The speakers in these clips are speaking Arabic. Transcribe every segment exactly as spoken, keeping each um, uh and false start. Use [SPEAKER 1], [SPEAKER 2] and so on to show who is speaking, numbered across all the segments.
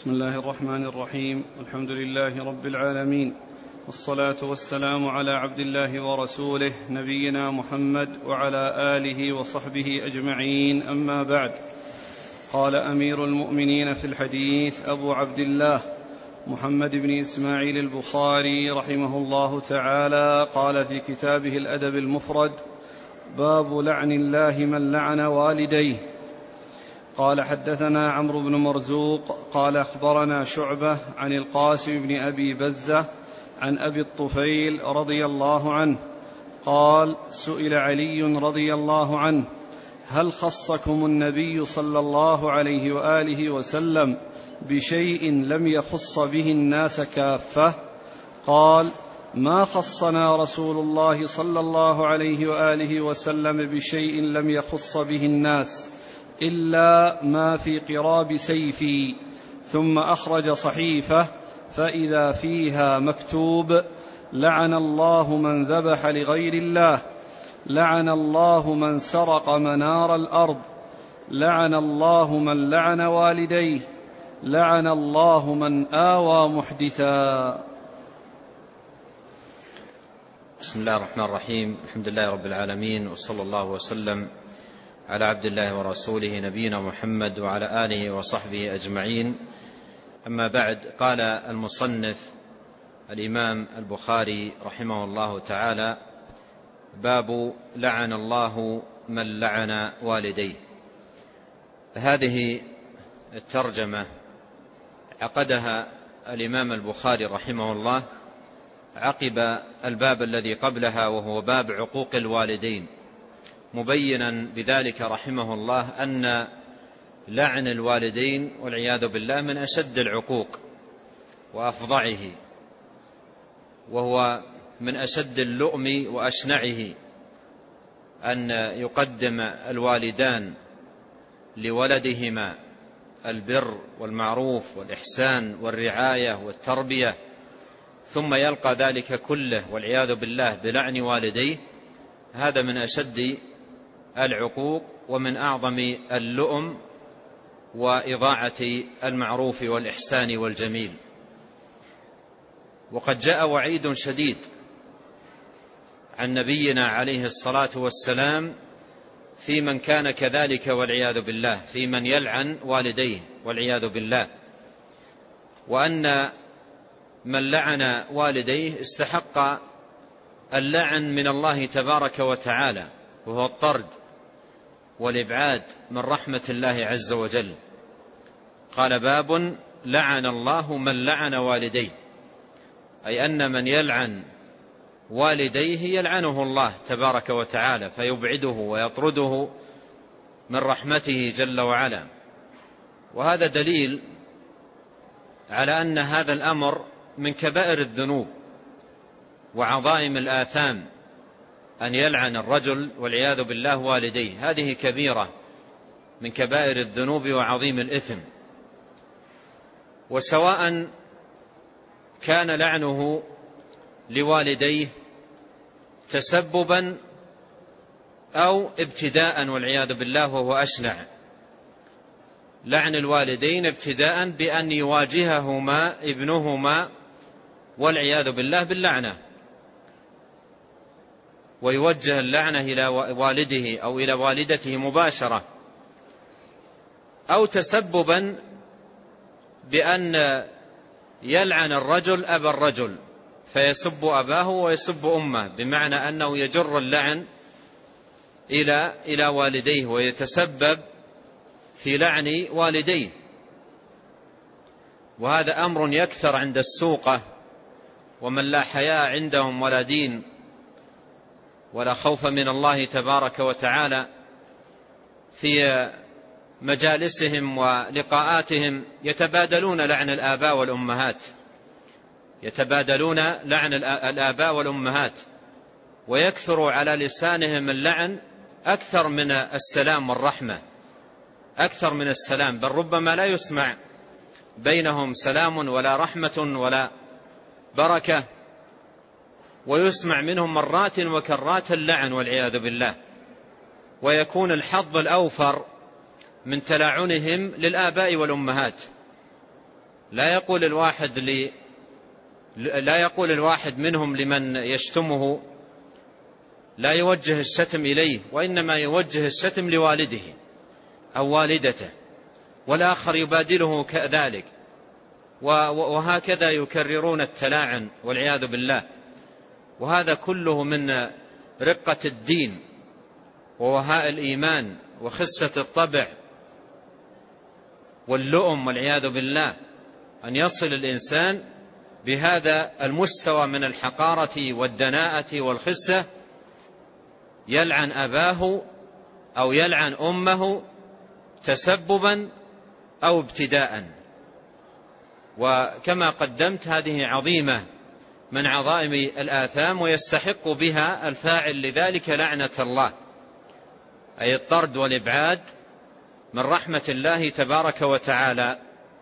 [SPEAKER 1] بسم الله الرحمن الرحيم. الحمد لله رب العالمين، والصلاة والسلام على عبد الله ورسوله نبينا محمد وعلى آله وصحبه أجمعين، أما بعد. قال أمير المؤمنين في الحديث أبو عبد الله محمد بن إسماعيل البخاري رحمه الله تعالى، قال في كتابه الأدب المفرد: باب لعن الله من لعن والديه. قال: حدثنا عمرو بن مرزوق قال أخبرنا شعبة عن القاسم بن أبي بزة عن أبي الطفيل رضي الله عنه قال: سئل علي رضي الله عنه: هل خصكم النبي صلى الله عليه وآله وسلم بشيء لم يخص به الناس كافة؟ قال: ما خصنا رسول الله صلى الله عليه وآله وسلم بشيء لم يخص به الناس إلا ما في قراب سيفي. ثم أخرج صحيفة فإذا فيها مكتوب: لعن الله من ذبح لغير الله، لعن الله من سرق منار الأرض، لعن الله من لعن والديه، لعن الله من آوى محدثا.
[SPEAKER 2] بسم الله الرحمن الرحيم. الحمد لله رب العالمين، وصلى الله وسلم على عبد الله ورسوله نبينا محمد وعلى آله وصحبه أجمعين، أما بعد. قال المصنف الإمام البخاري رحمه الله تعالى: باب لعن الله من لعن والديه. هذه الترجمة عقدها الإمام البخاري رحمه الله عقب الباب الذي قبلها، وهو باب عقوق الوالدين، مبينا بذلك رحمه الله أن لعن الوالدين والعياذ بالله من أشد العقوق وأفظعه، وهو من أشد اللؤم وأشنعه أن يقدم الوالدان لولدهما البر والمعروف والإحسان والرعاية والتربية، ثم يلقى ذلك كله والعياذ بالله بلعن والديه. هذا من أشد العقوق ومن أعظم اللؤم وإضاعة المعروف والإحسان والجميل. وقد جاء وعيد شديد عن نبينا عليه الصلاة والسلام في من كان كذلك والعياذ بالله، في من يلعن والديه والعياذ بالله، وأن من لعن والديه استحق اللعن من الله تبارك وتعالى، وهو الطرد والإبعاد من رحمة الله عز وجل. قال: باب لعن الله من لعن والديه، أي أن من يلعن والديه يلعنه الله تبارك وتعالى، فيبعده ويطرده من رحمته جل وعلا. وهذا دليل على أن هذا الأمر من كبائر الذنوب وعظائم الآثام، أن يلعن الرجل والعياذ بالله والديه. هذه كبيرة من كبائر الذنوب وعظيم الإثم. وسواء كان لعنه لوالديه تسببا أو ابتداء والعياذ بالله، وهو أشنع. لعن الوالدين ابتداء بأن يواجههما ابنهما والعياذ بالله باللعنة، ويوجه اللعنة إلى والده أو إلى والدته مباشرة، أو تسببا بأن يلعن الرجل أبا الرجل فيسب أباه ويسب أمه، بمعنى أنه يجر اللعن إلى إلى والديه ويتسبب في لعن والديه. وهذا أمر يكثر عند السوقة ومن لا حياء عندهم ولا دين ولا خوف من الله تبارك وتعالى. في مجالسهم ولقاءاتهم يتبادلون لعن الآباء والأمهات، يتبادلون لعن الآباء والأمهات، ويكثر على لسانهم اللعن أكثر من السلام والرحمة، أكثر من السلام، بل ربما لا يسمع بينهم سلام ولا رحمة ولا بركة، ويسمع منهم مرات وكرات اللعن والعياذ بالله. ويكون الحظ الأوفر من تلاعنهم للآباء والأمهات، لا يقول الواحد لي لا يقول الواحد منهم لمن يشتمه لا يوجه الشتم إليه، وإنما يوجه الشتم لوالده أو والدته، والآخر يبادله كذلك، وهكذا يكررون التلاعن والعياذ بالله. وهذا كله من رقة الدين ووهاء الإيمان وخسة الطبع واللؤم والعياذ بالله، أن يصل الإنسان بهذا المستوى من الحقارة والدناءة والخسة، يلعن أباه أو يلعن أمه تسببا أو ابتداء. وكما قدمت هذه عظيمة من عظائم الآثام، ويستحق بها الفاعل لذلك لعنة الله، أي الطرد والإبعاد من رحمة الله تبارك وتعالى.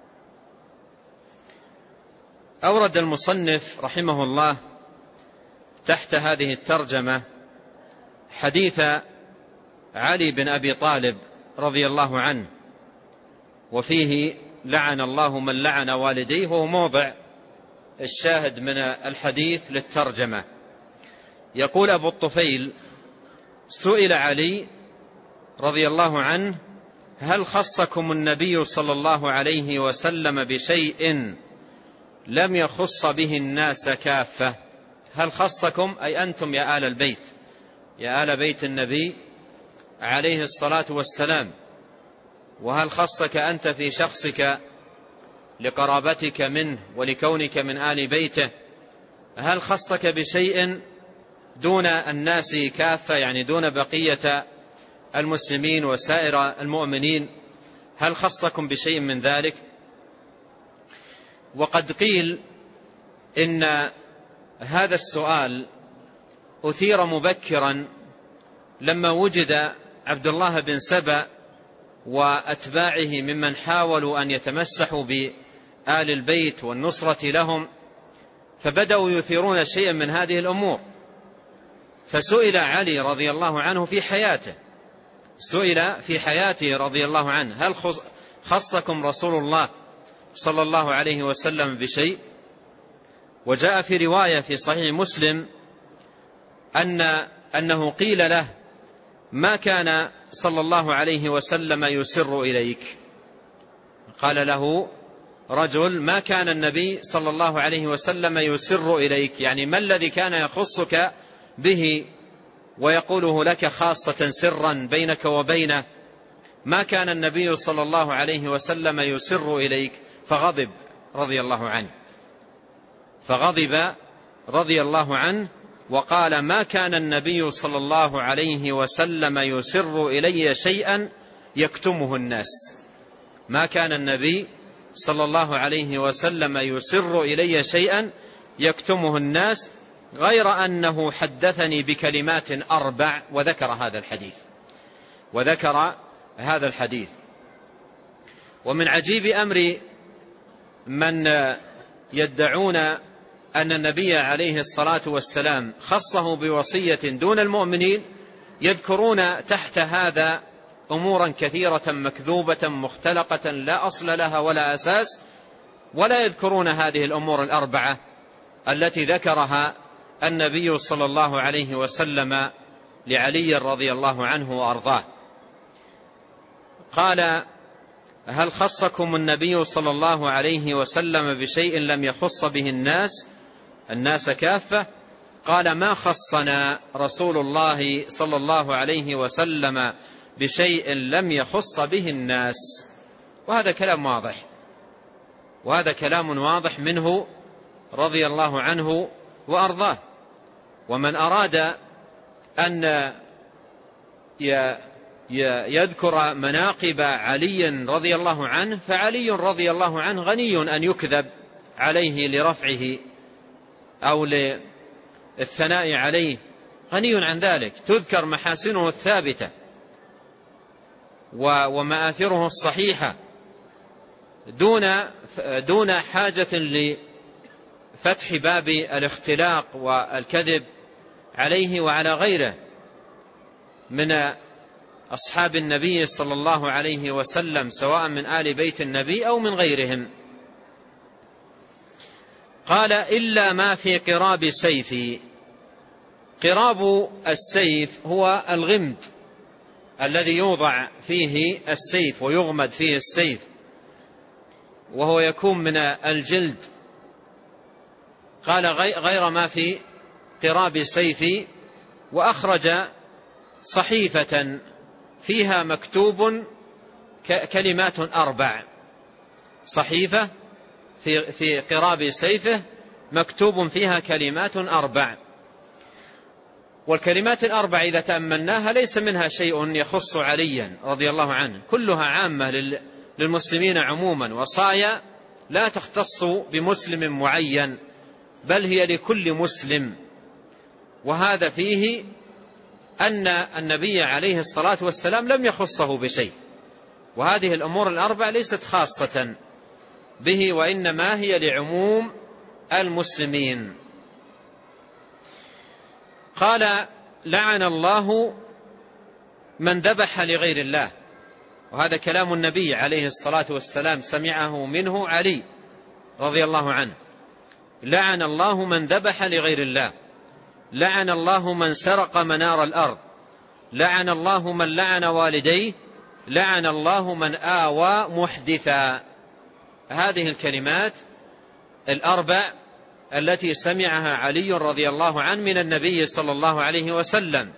[SPEAKER 2] أورد المصنف رحمه الله تحت هذه الترجمة حديث علي بن أبي طالب رضي الله عنه، وفيه لعن الله من لعن والديه، وهو موضع الشاهد من الحديث للترجمة. يقول أبو الطفيل: سئل علي رضي الله عنه: هل خصكم النبي صلى الله عليه وسلم بشيء لم يخص به الناس كافة؟ هل خصكم أي أنتم يا آل البيت، يا آل بيت النبي عليه الصلاة والسلام، وهل خصك أنت في شخصك لقرابتك منه ولكونك من آل بيته؟ هل خصك بشيء دون الناس كافة، يعني دون بقية المسلمين وسائر المؤمنين؟ هل خصكم بشيء من ذلك؟ وقد قيل إن هذا السؤال أثير مبكرا لما وجد عبد الله بن سبأ وأتباعه ممن حاولوا أن يتمسحوا بآل البيت والنصرة لهم، فبدأوا يثيرون شيئا من هذه الأمور. فسئل علي رضي الله عنه في حياته، سئل في حياته رضي الله عنه: هل خصكم رسول الله صلى الله عليه وسلم بشيء؟ وجاء في رواية في صحيح مسلم أن أنه قيل له: ما كان صلى الله عليه وسلم يسر إليك؟ قال له رجل: ما كان النبي صلى الله عليه وسلم يسر إليك، يعني ما الذي كان يخصك به ويقوله لك خاصة سرا بينك وبينه؟ ما كان النبي صلى الله عليه وسلم يسر إليك. فغضب رضي الله عنه، فغضب رضي الله عنه وقال: ما كان النبي صلى الله عليه وسلم يسر إلي شيئا يكتمه الناس. ما كان النبي صلى الله عليه وسلم يسر إلي شيئا يكتمه الناس، غير أنه حدثني بكلمات أربع، وذكر هذا الحديث وذكر هذا الحديث. ومن عجيب أمر من يدعون أن النبي عليه الصلاة والسلام خصه بوصية دون المؤمنين، يذكرون تحت هذا أمورا كثيرة مكذوبة مختلقة لا أصل لها ولا أساس، ولا يذكرون هذه الأمور الأربعة التي ذكرها النبي صلى الله عليه وسلم لعلي رضي الله عنه وأرضاه. قال: هل خصكم النبي صلى الله عليه وسلم بشيء لم يخص به الناس الناس كافة؟ قال: ما خصنا رسول الله صلى الله عليه وسلم بشيء لم يخص به الناس. وهذا كلام واضح، وهذا كلام واضح منه رضي الله عنه وأرضاه. ومن أراد أن يذكر مناقب علي رضي الله عنه، فعلي رضي الله عنه غني أن يكذب عليه لرفعه أو للثناء عليه، غني عن ذلك. تذكر محاسنه الثابتة ومآثره الصحيحة دون دون حاجة لفتح باب الاختلاق والكذب عليه وعلى غيره من أصحاب النبي صلى الله عليه وسلم، سواء من آل بيت النبي أو من غيرهم. قال إلا ما في قراب سيفي. قراب السيف هو الغمد الذي يوضع فيه السيف ويغمد فيه السيف، وهو يكون من الجلد. قال غير ما في قراب سيفي. وأخرج صحيفة فيها مكتوب كلمات أربع، صحيفة في في قراب سيفه مكتوب فيها كلمات أربع. والكلمات الأربع إذا تأملناها ليس منها شيء يخص عليا رضي الله عنه، كلها عامة للمسلمين عموما، وصايا لا تختص بمسلم معين بل هي لكل مسلم. وهذا فيه أن النبي عليه الصلاة والسلام لم يخصه بشيء، وهذه الأمور الأربع ليست خاصة به وإنما هي لعموم المسلمين. قال لعن الله من ذبح لغير الله، وهذا كلام النبي عليه الصلاة والسلام سمعه منه علي رضي الله عنه. لعن الله من ذبح لغير الله، لعن الله من سرق منار الأرض، لعن الله من لعن والديه، لعن الله من آوى محدثا. هذه الكلمات الأربع التي سمعها علي رضي الله عنه من النبي صلى الله عليه وسلم،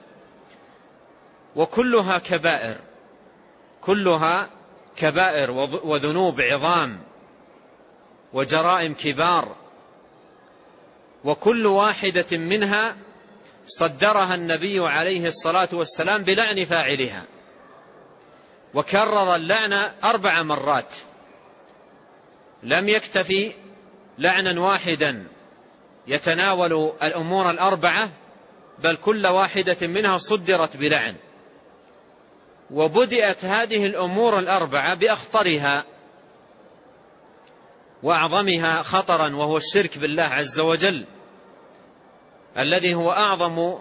[SPEAKER 2] وكلها كبائر، كلها كبائر وذنوب عظام وجرائم كبار، وكل واحدة منها صدرها النبي عليه الصلاة والسلام بلعن فاعلها، وكرر اللعن أربع مرات، لم يكتفي لعنا واحدا يتناول الأمور الأربعة، بل كل واحدة منها صدرت بلعن. وبدأت هذه الأمور الأربعة بأخطرها وأعظمها خطرا، وهو الشرك بالله عز وجل، الذي هو أعظم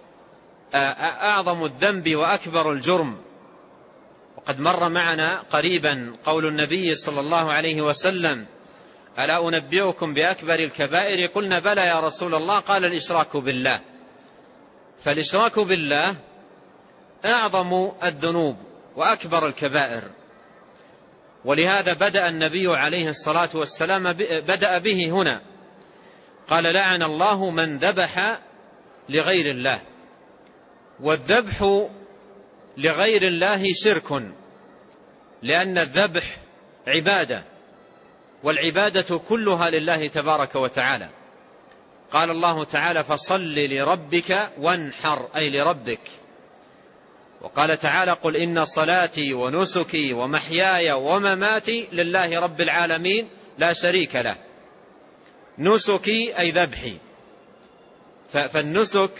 [SPEAKER 2] أعظم الذنب وأكبر الجرم. وقد مر معنا قريبا قول النبي صلى الله عليه وسلم: ألا أنبئكم بأكبر الكبائر؟ قلنا بلى يا رسول الله، قال الإشراك بالله. فالإشراك بالله أعظم الذنوب وأكبر الكبائر، ولهذا بدأ النبي عليه الصلاة والسلام بدأ به هنا، قال لعن الله من ذبح لغير الله. والذبح لغير الله شرك، لأن الذبح عبادة، والعبادة كلها لله تبارك وتعالى. قال الله تعالى: فصل لربك وانحر، أي لربك. وقال تعالى: قل إن صلاتي ونسكي ومحياي ومماتي لله رب العالمين لا شريك له. نسكي أي ذبحي، فالنسك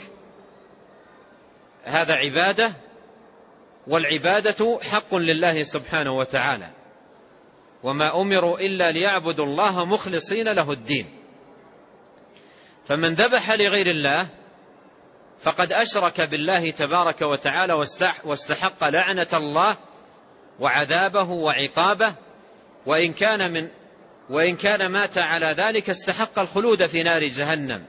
[SPEAKER 2] هذا عبادة، والعبادة حق لله سبحانه وتعالى، وما أمروا إلا ليعبدوا الله مخلصين له الدين. فمن ذبح لغير الله فقد أشرك بالله تبارك وتعالى واستحق لعنة الله وعذابه وعقابه، وإن كان من وإن كان مات على ذلك استحق الخلود في نار جهنم.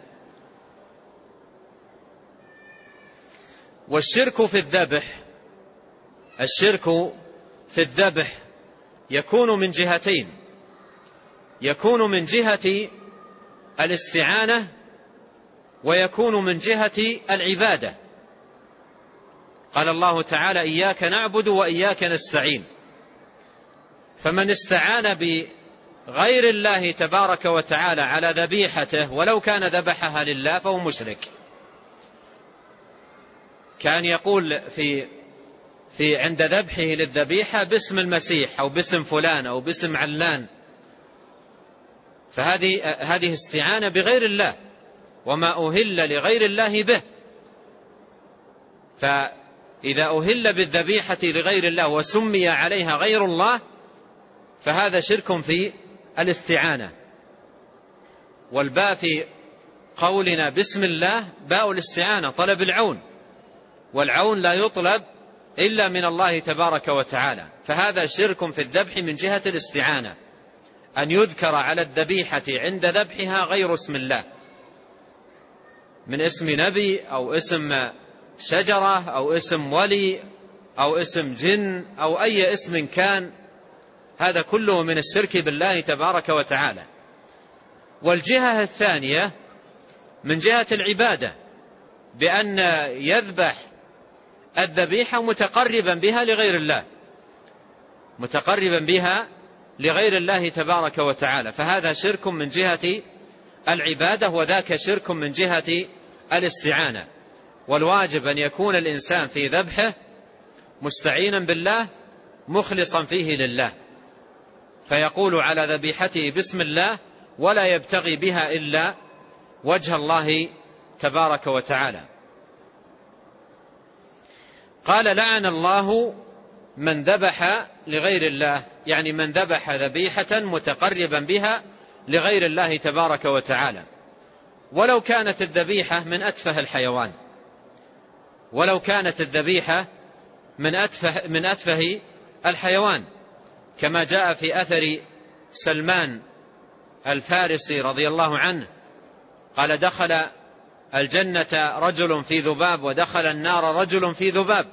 [SPEAKER 2] والشرك في الذبح الشرك في الذبح يكون من جهتين: يكون من جهة الاستعانة، ويكون من جهة العبادة. قال الله تعالى: إياك نعبد وإياك نستعين. فمن استعان بغير الله تبارك وتعالى على ذبيحته ولو كان ذبحها لله فهو مشرك. كان يقول في في عند ذبحه للذبيحة باسم المسيح أو باسم فلان أو باسم علان، فهذه هذه استعانة بغير الله، وما أهل لغير الله به. فإذا أهل بالذبيحة لغير الله وسمي عليها غير الله فهذا شرك في الاستعانة. والباء في قولنا بسم الله باء الاستعانة، طلب العون، والعون لا يطلب إلا من الله تبارك وتعالى، فهذا شرك في الذبح من جهة الاستعانة. أن يذكر على الذبيحة عند ذبحها غير اسم الله، من اسم نبي أو اسم شجرة أو اسم ولي أو اسم جن أو أي اسم كان، هذا كله من الشرك بالله تبارك وتعالى. والجهة الثانية من جهة العبادة، بأن يذبح الذبيحة متقربا بها لغير الله، متقربا بها لغير الله تبارك وتعالى، فهذا شرك من جهة العبادة، وذاك شرك من جهة الاستعانة. والواجب أن يكون الإنسان في ذبحه مستعينا بالله مخلصا فيه لله، فيقول على ذبيحته بسم الله ولا يبتغي بها إلا وجه الله تبارك وتعالى. قال لعن الله من ذبح لغير الله، يعني من ذبح ذبيحة متقربا بها لغير الله تبارك وتعالى، ولو كانت الذبيحة من أتفه الحيوان، ولو كانت الذبيحة من أتفه, من أتفه الحيوان، كما جاء في أثر سلمان الفارسي رضي الله عنه قال دخل الجنة رجل في ذباب ودخل النار رجل في ذباب،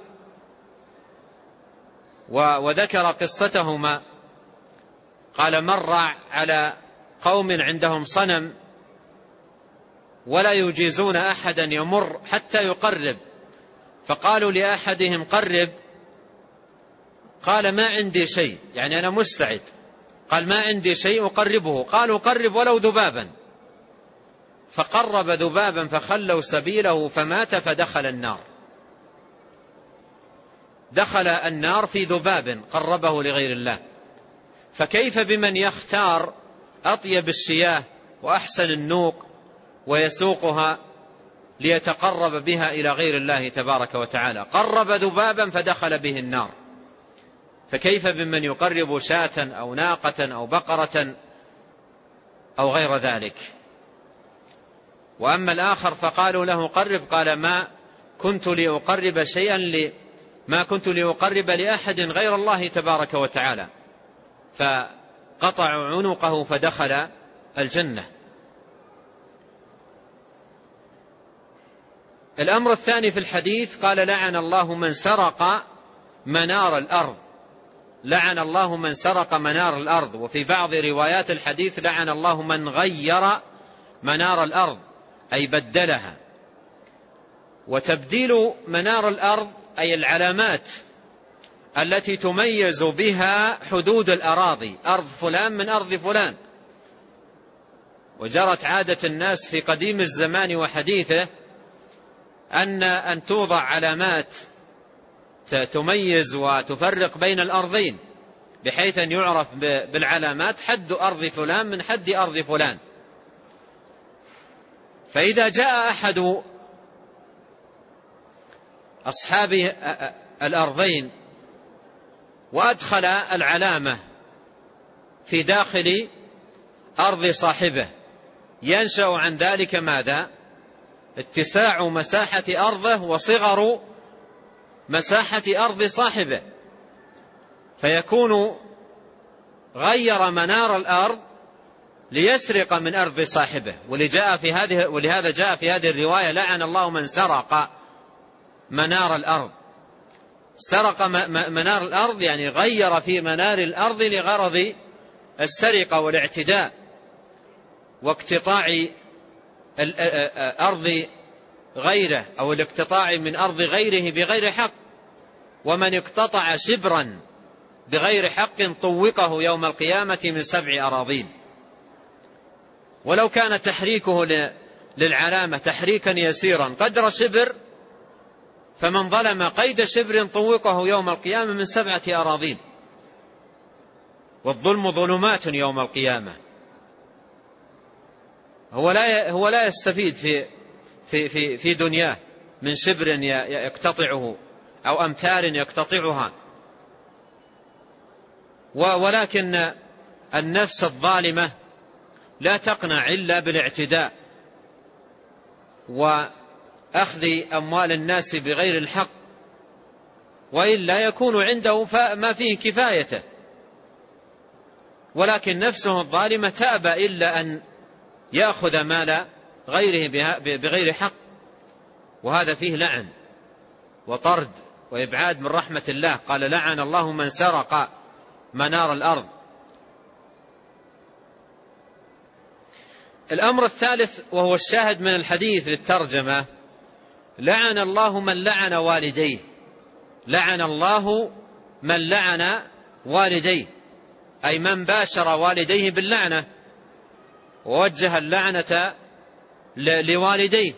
[SPEAKER 2] وذكر قصتهما. قال مر على قوم عندهم صنم ولا يجيزون أحدا يمر حتى يقرب، فقالوا لأحدهم قرب، قال ما عندي شيء، يعني أنا مستعد، قال ما عندي شيء أقربه، قالوا قرب ولو ذبابا، فقرب ذبابا فخلوا سبيله فمات فدخل النار، دخل النار في ذباب قربه لغير الله. فكيف بمن يختار أطيب الشياه وأحسن النوق ويسوقها ليتقرب بها إلى غير الله تبارك وتعالى، قرب ذبابا فدخل به النار، فكيف بمن يقرب شاة أو ناقة أو بقرة أو غير ذلك؟ وأما الآخر فقالوا له قرب، قال ما كنت لأقرب شيئا لي ما كنت لأقرب لأحد غير الله تبارك وتعالى، فقطعوا عنقه فدخل الجنة. الأمر الثاني في الحديث قال لعن الله من سرق منار الأرض، لعن الله من سرق منار الأرض. وفي بعض روايات الحديث لعن الله من غير منار الأرض، أي بدلها. وتبديل منار الأرض أي العلامات التي تميز بها حدود الأراضي، أرض فلان من أرض فلان. وجرت عادة الناس في قديم الزمان وحديثه أن أن توضع علامات تميز وتفرق بين الأرضين، بحيث أن يعرف بالعلامات حد أرض فلان من حد أرض فلان. فإذا جاء أحد أصحاب الأرضين وأدخل العلامة في داخل أرض صاحبه، ينشأ عن ذلك ماذا؟ اتساع مساحة أرضه وصغر مساحة أرض صاحبه، فيكون غير منار الأرض ليسرق من أرض صاحبه. ولجاء في هذه ولهذا جاء في هذه الرواية لعن الله من سرق منار الأرض. سرق منار الأرض يعني غير في منار الأرض لغرض السرقة والاعتداء واقتطاع أرض غيره أو الاقتطاع من أرض غيره بغير حق. ومن اقتطع شبرا بغير حق طوقه يوم القيامة من سبع أراضين. ولو كان تحريكه للعلامة تحريكا يسيرا قدر شبر، فمن ظلم قيد شبر طوقه يوم القيامة من سبعة أراضين. والظلم ظلمات يوم القيامة. هو لا هو لا يستفيد في في في في دنياه من شبر يقتطعه أو أمتار يقتطعها، ولكن النفس الظالمة لا تقنع إلا بالاعتداء وأخذ أموال الناس بغير الحق، وإلا يكون عنده ما فيه كفايته. ولكن نفسه الظالمة تأبى إلا أن يأخذ مال غيره بغير حق، وهذا فيه لعن وطرد وإبعاد من رحمة الله. قال لعن الله من سرق منار الأرض. الأمر الثالث وهو الشاهد من الحديث للترجمة: لعن الله من لعن والديه. لعن الله من لعن والديه، أي من باشر والديه باللعنة ووجه اللعنة لوالديه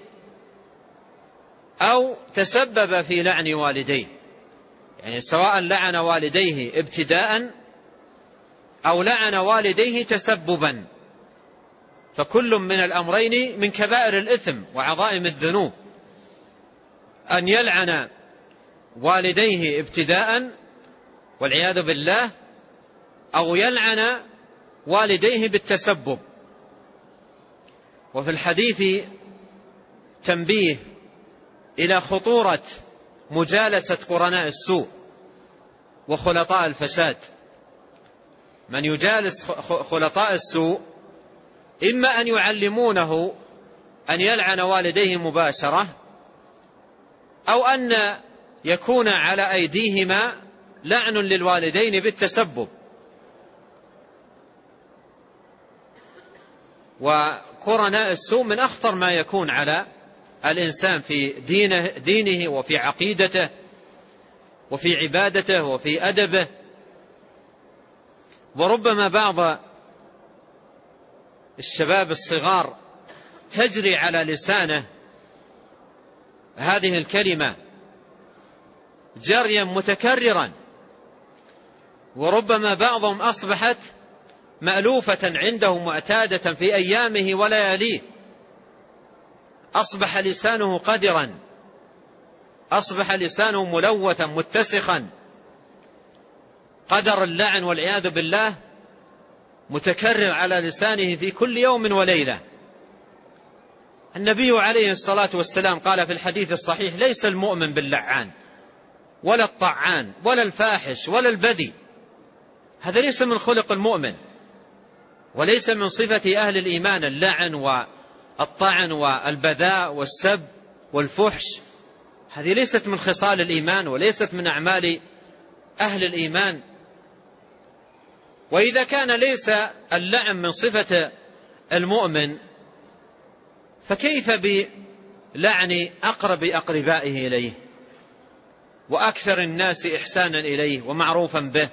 [SPEAKER 2] أو تسبب في لعن والديه، يعني سواء لعن والديه ابتداء أو لعن والديه تسببا، فكل من الأمرين من كبائر الإثم وعظائم الذنوب. أن يلعن والديه ابتداء والعياذ بالله، أو يلعن والديه بالتسبب. وفي الحديث تنبيه إلى خطورة مجالسة قرناء السوء وخلطاء الفساد. من يجالس خلطاء السوء إما أن يعلمونه أن يلعن والديه مباشرة، أو أن يكون على أيديهما لعن للوالدين بالتسبب. وقرناء السوء من أخطر ما يكون على الإنسان في دينه, دينه وفي عقيدته وفي عبادته وفي أدبه. وربما بعض الشباب الصغار تجري على لسانه هذه الكلمة جريا متكررا، وربما بعضهم أصبحت مألوفة عنده معتادة في أيامه ولياليه. أصبح لسانه قدرا، أصبح لسانه ملوثا متسخا، قدر اللعن والعياذ بالله متكرر على لسانه في كل يوم وليلة. النبي عليه الصلاة والسلام قال في الحديث الصحيح: ليس المؤمن باللعان ولا الطعان ولا الفاحش ولا البذي. هذا ليس من خلق المؤمن، وليس من صفة أهل الإيمان اللعن والطعن والبذاء والسب والفحش. هذه ليست من خصال الإيمان وليست من أعمال أهل الإيمان. وإذا كان ليس اللعن من صفة المؤمن، فكيف بلعن أقرب أقربائه إليه وأكثر الناس إحسانا إليه ومعروفا به؟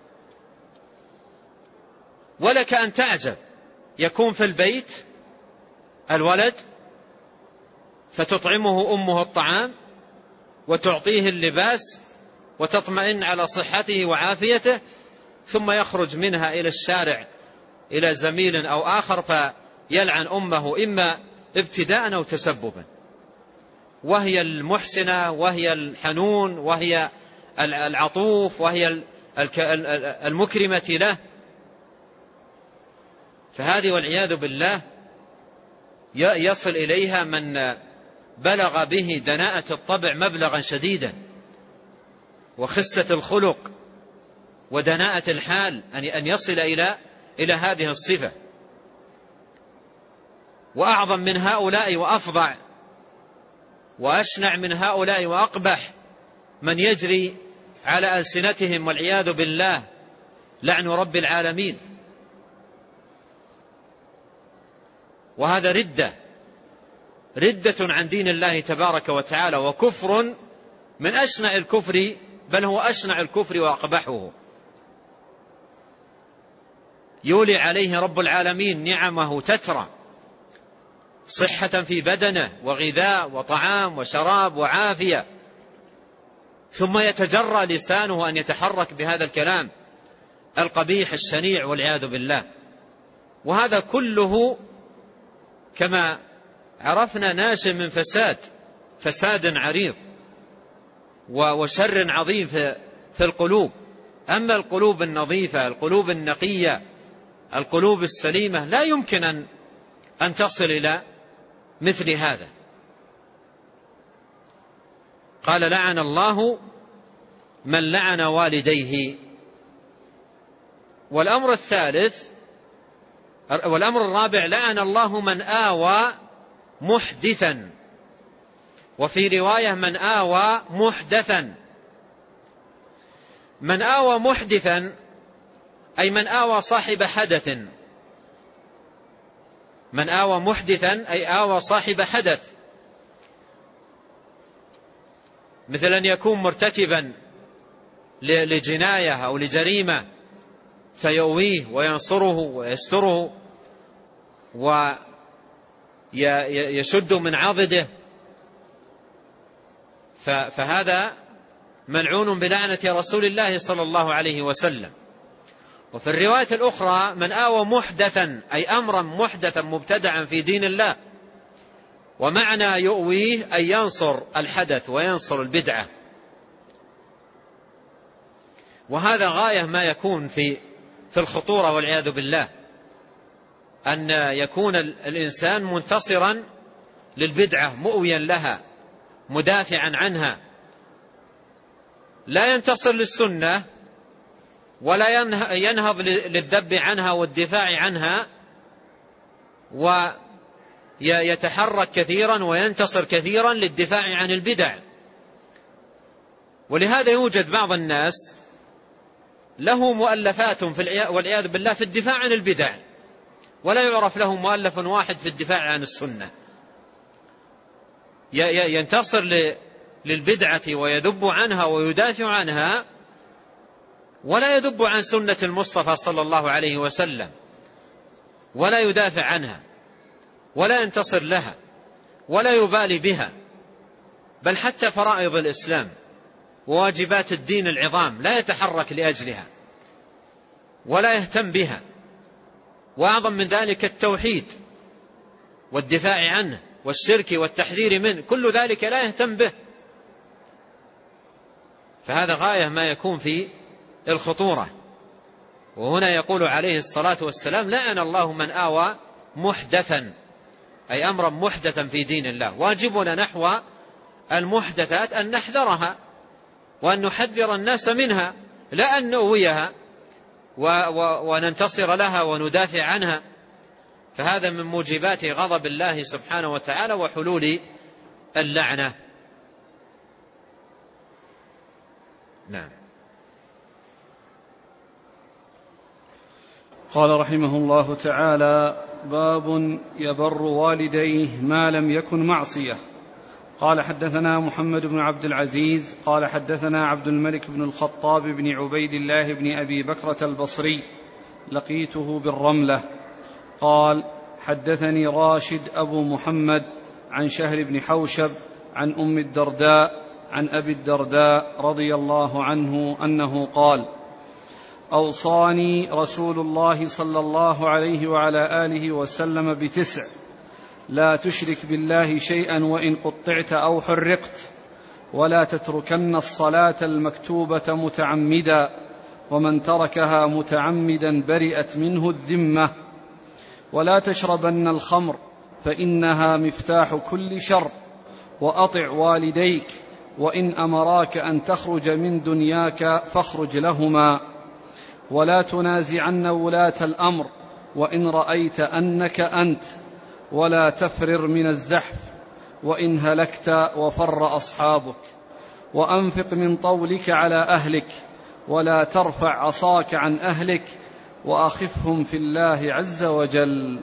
[SPEAKER 2] ولك أن تعجب، يكون في البيت الولد فتطعمه أمه الطعام وتعطيه اللباس وتطمئن على صحته وعافيته، ثم يخرج منها إلى الشارع إلى زميل أو آخر فيلعن أمه إما ابتداء أو تسببا، وهي المحسنة وهي الحنون وهي العطوف وهي المكرمة له. فهذه والعياذ بالله يصل إليها من بلغ به دناءة الطبع مبلغا شديدا وخسة الخلق ودناءة الحال، أن يصل إلى إلى هذه الصفة. وأعظم من هؤلاء وأفظع وأشنع من هؤلاء وأقبح من يجري على ألسنتهم والعياذ بالله لعن رب العالمين. وهذا ردة ردة عن دين الله تبارك وتعالى، وكفر من أشنع الكفر، بل هو أشنع الكفر وأقبحه. يولي عليه رب العالمين نعمه تترى، صحة في بدنه وغذاء وطعام وشراب وعافية، ثم يتجرأ لسانه أن يتحرك بهذا الكلام القبيح الشنيع والعياذ بالله. وهذا كله كما عرفنا ناشئ من فساد فساد عريض وشر عظيم في القلوب. أما القلوب النظيفة، القلوب النقية، القلوب السليمة، لا يمكن أن أن تصل إلى مثل هذا. قال: لعن الله من لعن والديه. والأمر الثالث والأمر الرابع: لعن الله من آوى محدثا، وفي رواية من آوى محدثا. من آوى محدثا أي من آوى صاحب حدث. من آوى محدثا أي آوى صاحب حدث، مثل أن يكون مرتكبا لجناية أو لجريمة فيؤويه وينصره ويستره ويشد من عضده، فهذا ملعون بلعنة رسول الله صلى الله عليه وسلم. وفي الرواية الأخرى: من آوى محدثا أي أمرا محدثا مبتدعا في دين الله. ومعنى يؤويه أي ينصر الحدث وينصر البدعة. وهذا غاية ما يكون في في الخطورة والعياذ بالله، أن يكون الإنسان منتصرا للبدعة مؤويا لها مدافعا عنها، لا ينتصر للسنة ولا ينهض للذب عنها والدفاع عنها، ويتحرك كثيرا وينتصر كثيرا للدفاع عن البدع. ولهذا يوجد بعض الناس له مؤلفات في والعياذ بالله في الدفاع عن البدع، ولا يعرف له مؤلف واحد في الدفاع عن السنة. ينتصر للبدعة ويذب عنها ويدافع عنها، ولا يذب عن سنة المصطفى صلى الله عليه وسلم، ولا يدافع عنها، ولا ينتصر لها، ولا يبالي بها، بل حتى فرائض الإسلام وواجبات الدين العظام لا يتحرك لأجلها ولا يهتم بها. وأعظم من ذلك التوحيد والدفاع عنه والشرك والتحذير منه، كل ذلك لا يهتم به. فهذا غاية ما يكون في الخطورة. وهنا يقول عليه الصلاة والسلام: لعن الله من آوى محدثا أي أمرا محدثا في دين الله. واجبنا نحو المحدثات أن نحذرها وأن نحذر الناس منها، لا أن نؤويها وننتصر لها وندافع عنها، فهذا من موجبات غضب الله سبحانه وتعالى وحلول اللعنة. نعم.
[SPEAKER 1] قال رحمه الله تعالى: باب يبر والديه ما لم يكن معصية. قال: حدثنا محمد بن عبد العزيز قال حدثنا عبد الملك بن الخطاب بن عبيد الله بن أبي بكرة البصري، لقيته بالرملة. قال: حدثني راشد أبو محمد عن شهر بن حوشب عن أم الدرداء عن أبي الدرداء رضي الله عنه أنه قال: أوصاني رسول الله صلى الله عليه وعلى آله وسلم بتسع: لا تشرك بالله شيئا وإن قطعت أو حرقت، ولا تتركن الصلاة المكتوبة متعمدا، ومن تركها متعمدا برئت منه الذمة، ولا تشربن الخمر فإنها مفتاح كل شر، وأطع والديك وإن أمراك أن تخرج من دنياك فاخرج لهما، ولا تنازعن ولاة الأمر وإن رأيت أنك أنت، ولا تفرر من الزحف وإن هلكت وفر أصحابك، وأنفق من طولك على أهلك، ولا ترفع عصاك عن أهلك، وأخفهم في الله عز وجل.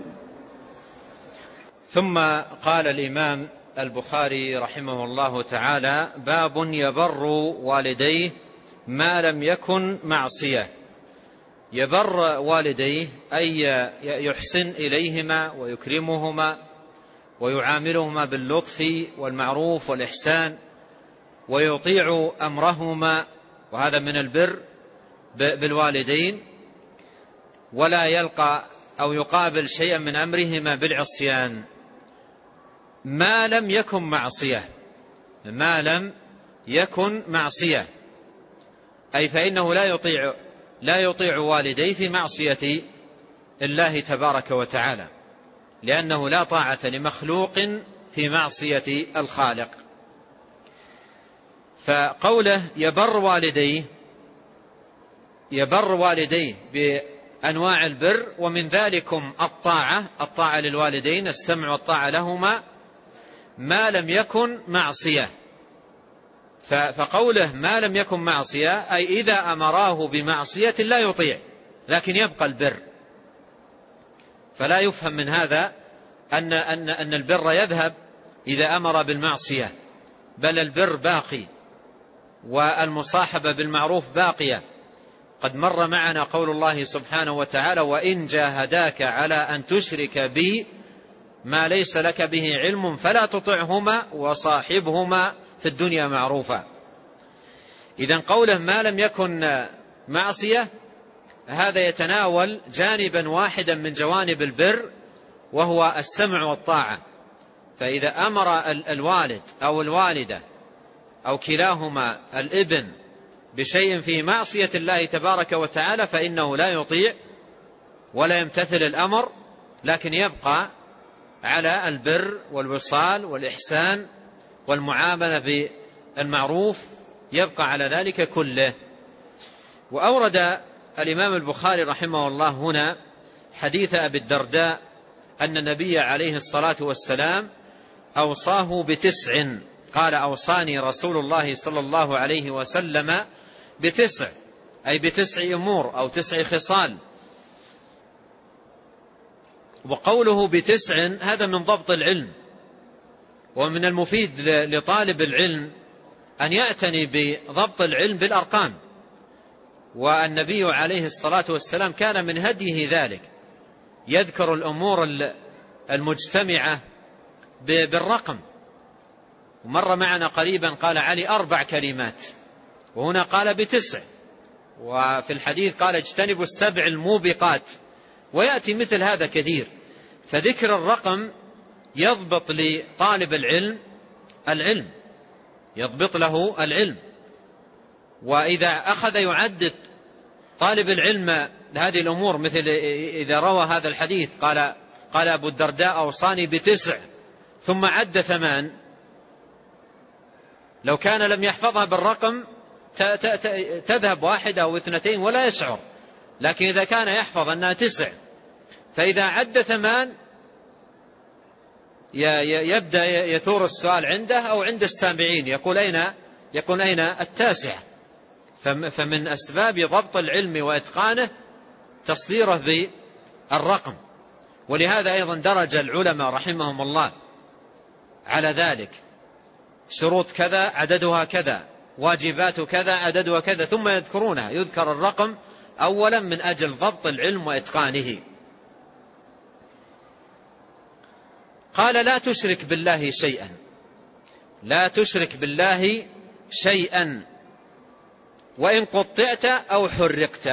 [SPEAKER 2] ثم قال الإمام البخاري رحمه الله تعالى: باب يبر والديه ما لم يكن معصية. يبر والديه أي يحسن إليهما ويكرمهما ويعاملهما باللطف والمعروف والإحسان، ويطيع أمرهما، وهذا من البر بالوالدين، ولا يلقى أو يقابل شيئا من أمرهما بالعصيان ما لم يكن معصية. ما لم يكن معصية أي فإنه لا يطيع لا يطيع والديه في معصية الله تبارك وتعالى، لأنه لا طاعة لمخلوق في معصية الخالق. فقوله يبر والديه يبر والديه أنواع البر، ومن ذلكم الطاعة الطاعة للوالدين، السمع والطاعة لهما ما لم يكن معصية. فقوله ما لم يكن معصية أي إذا أمراه بمعصية لا يطيع لكن يبقى البر. فلا يفهم من هذا أن, أن, أن البر يذهب إذا أمر بالمعصية، بل البر باقي والمصاحبة بالمعروف باقية. قد مر معنا قول الله سبحانه وتعالى: وإن جاهداك على أن تشرك بي ما ليس لك به علم فلا تطعهما وصاحبهما في الدنيا معروفا. إذن قوله ما لم يكن معصية هذا يتناول جانبا واحدا من جوانب البر، وهو السمع والطاعة. فإذا أمر الوالد أو الوالدة أو كلاهما الابن بشيء في معصية الله تبارك وتعالى فإنه لا يطيع ولا يمتثل الأمر، لكن يبقى على البر والوصال والإحسان والمعاملة بالمعروف، يبقى على ذلك كله. وأورد الإمام البخاري رحمه الله هنا حديث أبي الدرداء أن النبي عليه الصلاة والسلام أوصاه بتسع، قال: أوصاني رسول الله صلى الله عليه وسلم بتسع، أي بتسع أمور أو تسع خصال. وقوله بتسع هذا من ضبط العلم، ومن المفيد لطالب العلم أن يأتني بضبط العلم بالأرقام، والنبي عليه الصلاة والسلام كان من هديه ذلك، يذكر الأمور المجتمعة بالرقم. ومر معنا قريبا قال علي أربع كلمات، وهنا قال بتسع، وفي الحديث قال اجتنبوا السبع الموبقات، ويأتي مثل هذا كثير. فذكر الرقم يضبط لطالب العلم العلم يضبط له العلم. وإذا أخذ يعدد طالب العلم هذه الأمور، مثل إذا روى هذا الحديث قال قال أبو الدرداء أوصاني بتسع ثم عد ثمان، لو كان لم يحفظها بالرقم تذهب واحدة أو اثنتين ولا يشعر، لكن إذا كان يحفظ أنها تسع فإذا عد ثمان يبدأ يثور السؤال عنده أو عند السامعين، يقول أين يقول أين التاسع. فمن أسباب ضبط العلم وإتقانه تصديره بالرقم. ولهذا أيضا درج العلماء رحمهم الله على ذلك، شروط كذا عددها كذا، واجبات كذا عددها كذا، ثم يذكرونها، يذكر الرقم أولا من أجل ضبط العلم وإتقانه. قال: لا تشرك بالله شيئا، لا تشرك بالله شيئا وإن قطعت أو حرقت.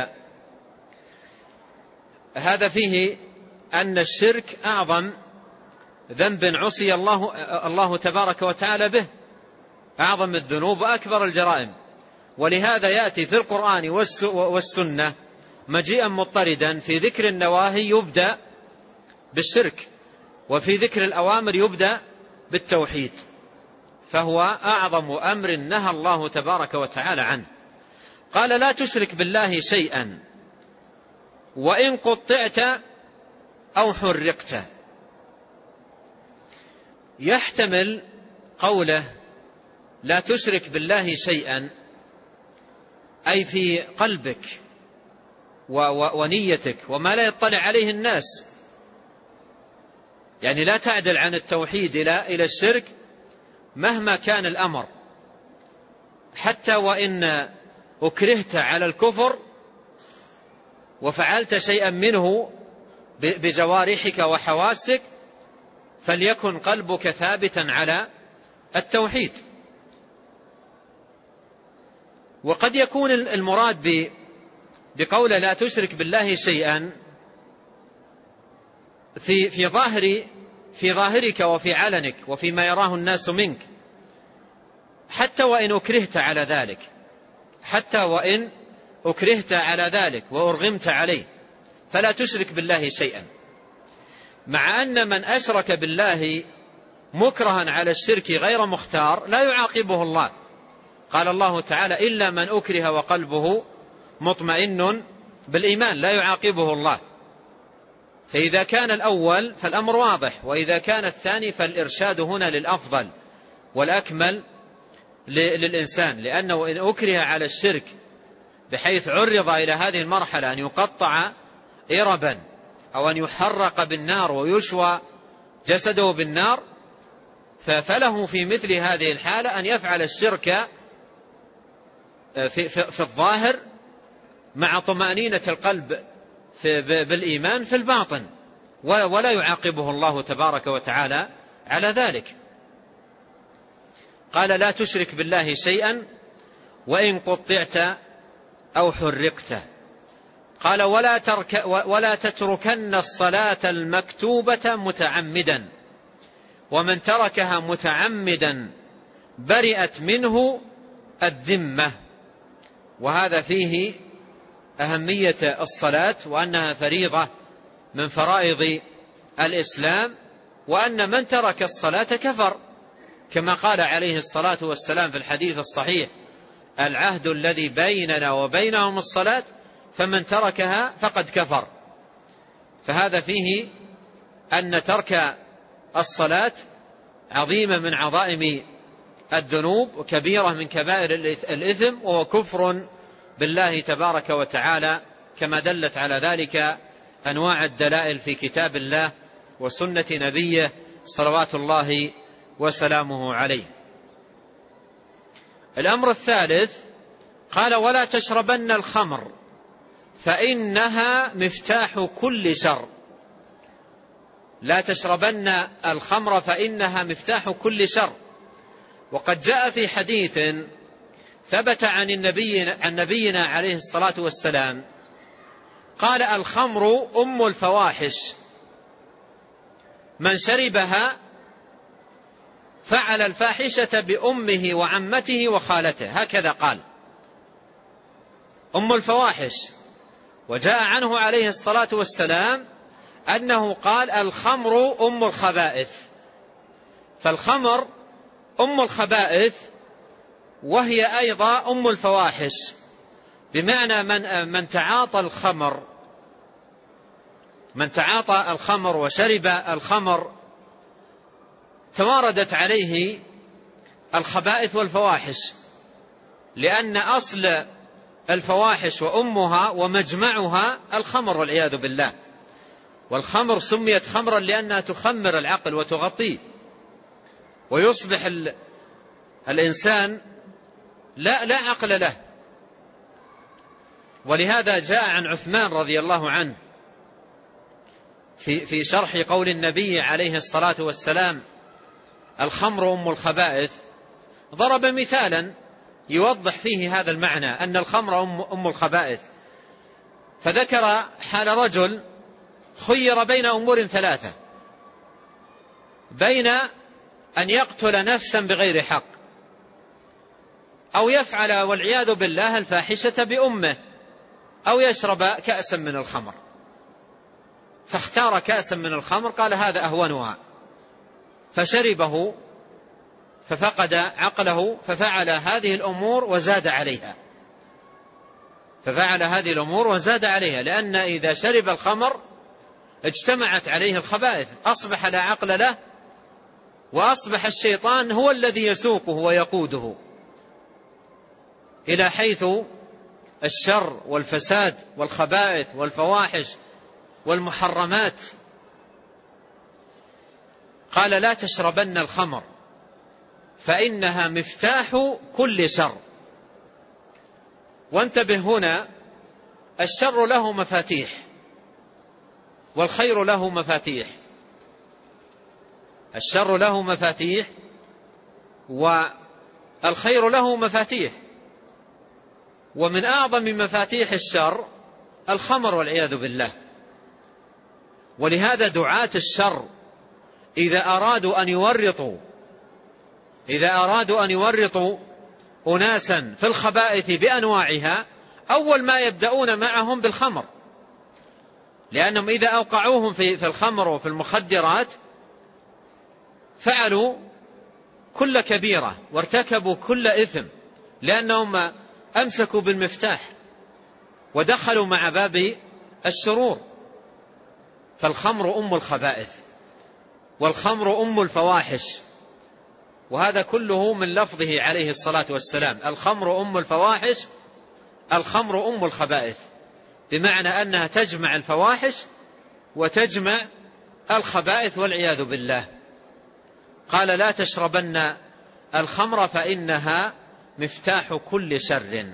[SPEAKER 2] هذا فيه أن الشرك أعظم ذنب عصي الله, الله تبارك وتعالى به، أعظم الذنوب وأكبر الجرائم. ولهذا يأتي في القرآن والسنة مجيئا مضطردا، في ذكر النواهي يبدأ بالشرك، وفي ذكر الأوامر يبدأ بالتوحيد، فهو أعظم أمر نهى الله تبارك وتعالى عنه. قال: لا تشرك بالله شيئا وإن قطعت أو حرقت. يحتمل قوله لا تشرك بالله شيئا أي في قلبك ونيتك وما لا يطلع عليه الناس، يعني لا تعدل عن التوحيد إلى الشرك مهما كان الأمر، حتى وإن أكرهت على الكفر وفعلت شيئا منه بجوارحك وحواسك فليكن قلبك ثابتا على التوحيد. وقد يكون المراد بقوله لا تشرك بالله شيئا في في ظاهر في ظاهرك وفي علنك وفيما يراه الناس منك، حتى وإن أكرهت على ذلك، حتى وإن أكرهت على ذلك وأرغمت عليه فلا تشرك بالله شيئا. مع أن من أشرك بالله مكرها على الشرك غير مختار لا يعاقبه الله. قال الله تعالى: إلا من أكره وقلبه مطمئن بالإيمان لا يعاقبه الله. فإذا كان الأول فالأمر واضح، وإذا كان الثاني فالإرشاد هنا للأفضل والأكمل للإنسان، لأنه إن أكره على الشرك بحيث عرض إلى هذه المرحلة أن يقطع إربا أو أن يحرق بالنار ويشوى جسده بالنار، فله في مثل هذه الحالة أن يفعل الشرك في, في, في الظاهر مع طمأنينة القلب في بالإيمان في الباطن، ولا يعاقبه الله تبارك وتعالى على ذلك. قال لا تشرك بالله شيئا وإن قطعت أو حرقت. قال ولا, ترك ولا تتركن الصلاة المكتوبة متعمدا، ومن تركها متعمدا برئت منه الذمة. وهذا فيه أهمية الصلاة، وأنها فريضة من فرائض الإسلام، وأن من ترك الصلاة كفر، كما قال عليه الصلاة والسلام في الحديث الصحيح: العهد الذي بيننا وبينهم الصلاة فمن تركها فقد كفر. فهذا فيه أن ترك الصلاة عظيمة من عظائم الذنوب وكبيرة من كبائر الإثم، وهو كفر بالله تبارك وتعالى، كما دلت على ذلك أنواع الدلائل في كتاب الله وسنة نبيه صلوات الله وسلامه عليه. الأمر الثالث قال ولا تشربن الخمر فإنها مفتاح كل شر. لا تشربن الخمر فإنها مفتاح كل شر. وقد جاء في حديث ثبت عن النبي عن نبينا عليه الصلاة والسلام قال: الخمر أم الفواحش، من شربها فعل الفاحشة بأمه وعمته وخالته. هكذا قال، أم الفواحش. وجاء عنه عليه الصلاة والسلام أنه قال: الخمر أم الخبائث. فالخمر أم الخبائث وهي أيضا أم الفواحش، بمعنى من من تعاطى الخمر من تعاطى الخمر وشرب الخمر تواردت عليه الخبائث والفواحش، لأن أصل الفواحش وأمها ومجمعها الخمر والعياذ بالله. والخمر سميت خمرا لأنها تخمر العقل وتغطيه، ويصبح الإنسان لا لا عقل له. ولهذا جاء عن عثمان رضي الله عنه في في شرح قول النبي عليه الصلاة والسلام: الخمر أم الخبائث، ضرب مثالا يوضح فيه هذا المعنى، أن الخمر أم, أم الخبائث. فذكر حال رجل خير بين أمور ثلاثة: بين أن يقتل نفسا بغير حق، أو يفعل والعياذ بالله الفاحشة بأمه، أو يشرب كأسا من الخمر. فاختار كأسا من الخمر، قال هذا أهونها، فشربه ففقد عقله، ففعل هذه الأمور وزاد عليها ففعل هذه الأمور وزاد عليها لأن إذا شرب الخمر اجتمعت عليه الخبائث، أصبح لا عقل له، وأصبح الشيطان هو الذي يسوقه ويقوده إلى حيث الشر والفساد والخبائث والفواحش والمحرمات. قال: لا تشربن الخمر فإنها مفتاح كل شر. وانتبه هنا، الشر له مفاتيح والخير له مفاتيح. الشر له مفاتيح والخير له مفاتيح، ومن أعظم مفاتيح الشر الخمر والعياذ بالله. ولهذا دعاة الشر إذا أرادوا أن يورطوا إذا أرادوا أن يورطوا أناسا في الخبائث بأنواعها، أول ما يبدأون معهم بالخمر، لأنهم إذا أوقعوهم في في الخمر وفي المخدرات فعلوا كل كبيرة وارتكبوا كل إثم، لأنهم أمسكوا بالمفتاح ودخلوا مع باب الشرور. فالخمر أم الخبائث، والخمر أم الفواحش، وهذا كله من لفظه عليه الصلاة والسلام: الخمر أم الفواحش، الخمر أم الخبائث، بمعنى أنها تجمع الفواحش وتجمع الخبائث والعياذ بالله. قال: لا تشربن الخمر فإنها مفتاح كل شر.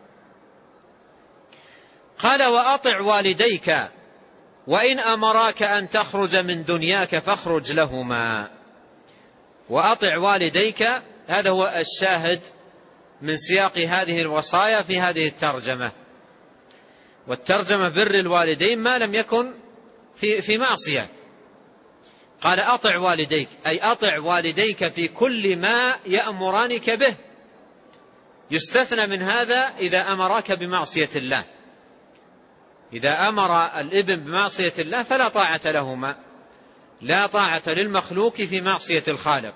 [SPEAKER 2] قال: وأطع والديك وإن أمراك أن تخرج من دنياك فاخرج لهما. وأطع والديك، هذا هو الشاهد من سياق هذه الوصايا في هذه الترجمة. والترجمة بر الوالدين ما لم يكن في, في معصية. قال: أطع والديك، أي أطع والديك في كل ما يأمرانك به. يستثنى من هذا إذا أمراك بمعصية الله. إذا أمر الابن بمعصية الله فلا طاعة لهما، لا طاعة للمخلوق في معصية الخالق.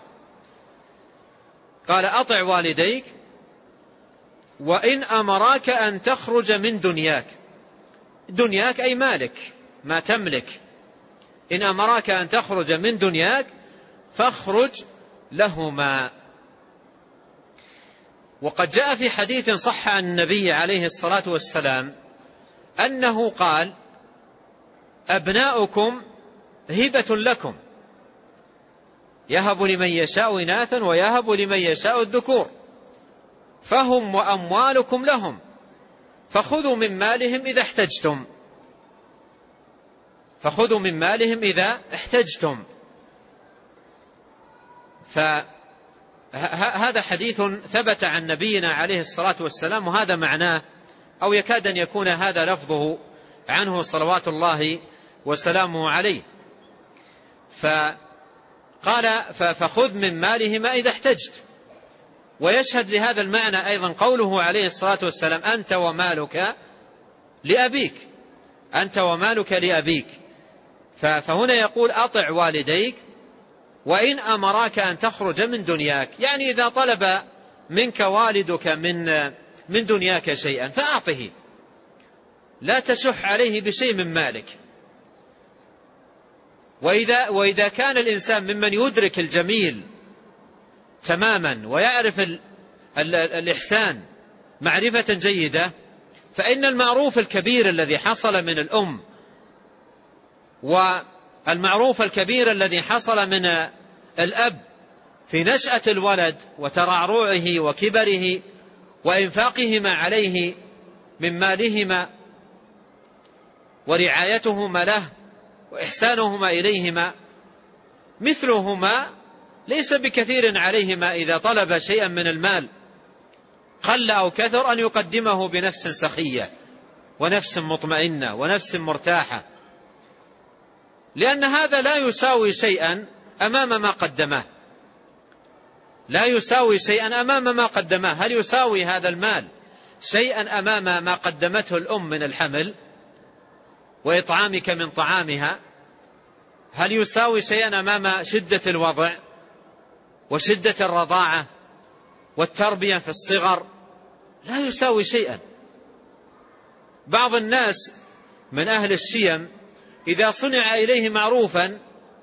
[SPEAKER 2] قال: أطع والديك وإن أمراك أن تخرج من دنياك. دنياك أي مالك، ما تملك. إن أمراك أن تخرج من دنياك فاخرج لهما. وقد جاء في حديث صح عن النبي عليه الصلاة والسلام أنه قال: أبناؤكم هبة لكم، يهب لمن يشاء إناثا ويهب لمن يشاء الذكور، فهم وأموالكم لهم، فخذوا من مالهم إذا احتجتم فخذوا من مالهم إذا احتجتم. فهذا حديث ثبت عن نبينا عليه الصلاة والسلام، وهذا معناه، أو يكاد أن يكون هذا لفظه عنه صلوات الله وسلامه عليه. فقال: فخذ من مالهما إذا احتجت. ويشهد لهذا المعنى أيضا قوله عليه الصلاة والسلام: أنت ومالك لأبيك، أنت ومالك لأبيك. فهنا يقول: أطع والديك وإن أمراك أن تخرج من دنياك، يعني إذا طلب منك والدك من من دنياك شيئا فأعطه، لا تشح عليه بشيء من مالك. وإذا, وإذا كان الإنسان ممن يدرك الجميل تماما ويعرف ال ال الإحسان معرفة جيدة، فإن المعروف الكبير الذي حصل من الأم والمعروف الكبير الذي حصل من الأب في نشأة الولد وترعرعه وكبره وإنفاقهما عليه من مالهما ورعايتهما له وإحسانهما إليهما، مثلهما ليس بكثير عليهما إذا طلب شيئا من المال قل أو كثر أن يقدمه بنفس سخية ونفس مطمئنة ونفس مرتاحة، لأن هذا لا يساوي شيئا أمام ما قدمه، لا يساوي شيئا أمام ما قدمه. هل يساوي هذا المال شيئا أمام ما قدمته الأم من الحمل وإطعامك من طعامها؟ هل يساوي شيئا أمام شدة الوضع وشدة الرضاعة والتربية في الصغر؟ لا يساوي شيئا. بعض الناس من أهل الشيم إذا صنع إليه معروفا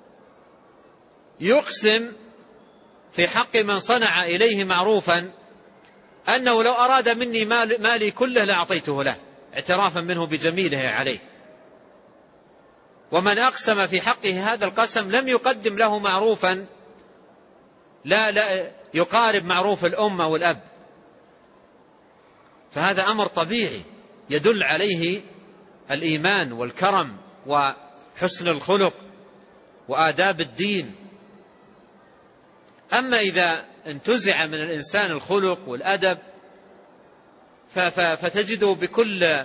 [SPEAKER 2] يقسم في حق من صنع إليه معروفا أنه لو أراد مني مالي كله لأعطيته له، اعترافا منه بجميله عليه. ومن أقسم في حقه هذا القسم لم يقدم له معروفا لا, لا يقارب معروف الأم أو الأب. فهذا أمر طبيعي يدل عليه الإيمان والكرم وحسن الخلق وآداب الدين. أما إذا انتزع من الإنسان الخلق والأدب فتجده بكل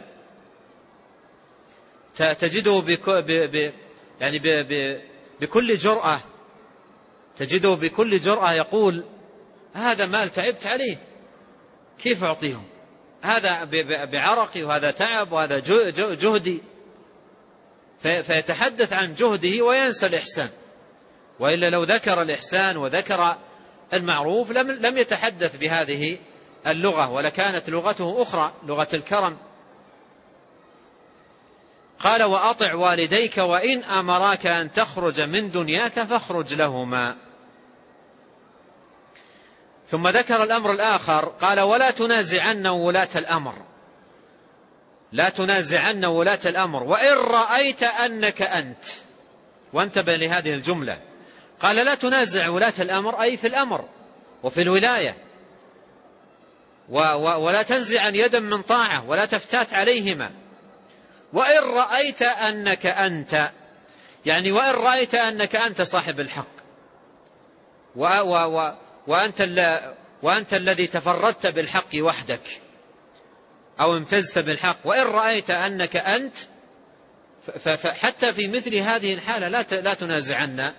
[SPEAKER 2] تجده بكل يعني بكل جرأة تجده بكل جرأة يقول: هذا مال تعبت عليه، كيف أعطيهم؟ هذا بعرقي وهذا تعب وهذا جهدي. فيتحدث عن جهده وينسى الإحسان. وإلا لو ذكر الإحسان وذكر المعروف لم يتحدث بهذه اللغة، ولكانت لغته أخرى، لغة الكرم. قال وأطع والديك وإن أمراك أن تخرج من دنياك فاخرج لهما. ثم ذكر الأمر الآخر قال ولا تنازعن ولاة الأمر، لا تنازعن ولاة الأمر وإن رأيت أنك أنت. وانتبه لهذه الجملة، قال لا تنازع ولاة الأمر أي في الأمر وفي الولاية، ولا تنزعن يدا من طاعة ولا تفتات عليهما. وإن رأيت أنك أنت، يعني وإن رأيت أنك أنت صاحب الحق وأنت, وأنت الذي تفردت بالحق وحدك أو امتزت بالحق، وإن رأيت أنك أنت، فحتى في مثل هذه الحالة لا تنازعن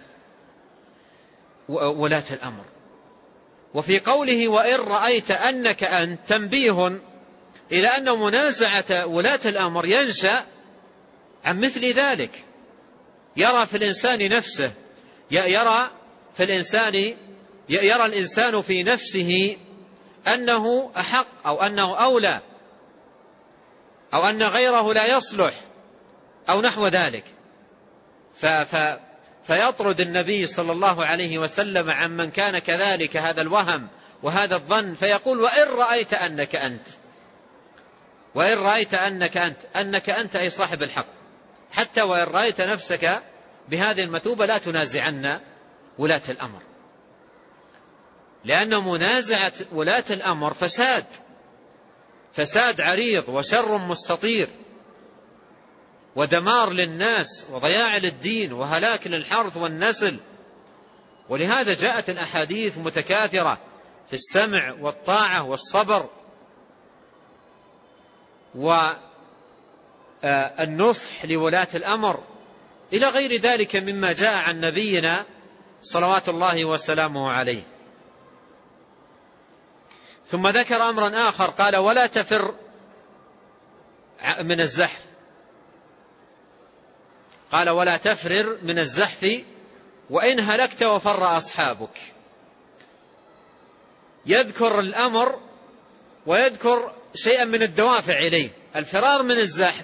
[SPEAKER 2] ولاة الأمر. وفي قوله وإن رأيت أنك أنت تنبيه إلى أن منازعة ولاة الأمر ينشأ عن مثل ذلك. يرى في الإنسان نفسه يرى في الإنسان يرى الإنسان في نفسه أنه أحق أو أنه أولى أو أن غيره لا يصلح أو نحو ذلك، ف ف فيطرد النبي صلى الله عليه وسلم عن من كان كذلك هذا الوهم وهذا الظن، فيقول وإن رأيت أنك أنت، وإن رأيت أنك أنت، أنك أنت أي صاحب الحق، حتى وإن رأيت نفسك بهذه المثوبة لا تنازعن ولاة الأمر، لأن منازعة ولاة الأمر فساد فساد عريض وشر مستطير ودمار للناس وضياع للدين وهلاك للحرث والنسل. ولهذا جاءت الأحاديث متكاثرة في السمع والطاعة والصبر والنصح لولاة الأمر إلى غير ذلك مما جاء عن نبينا صلوات الله وسلامه عليه. ثم ذكر أمرا آخر قال ولا تفر من الزحف، قال ولا تفرر من الزحف وإن هلكت وفر أصحابك. يذكر الأمر ويذكر شيئا من الدوافع إليه. الفرار من الزحف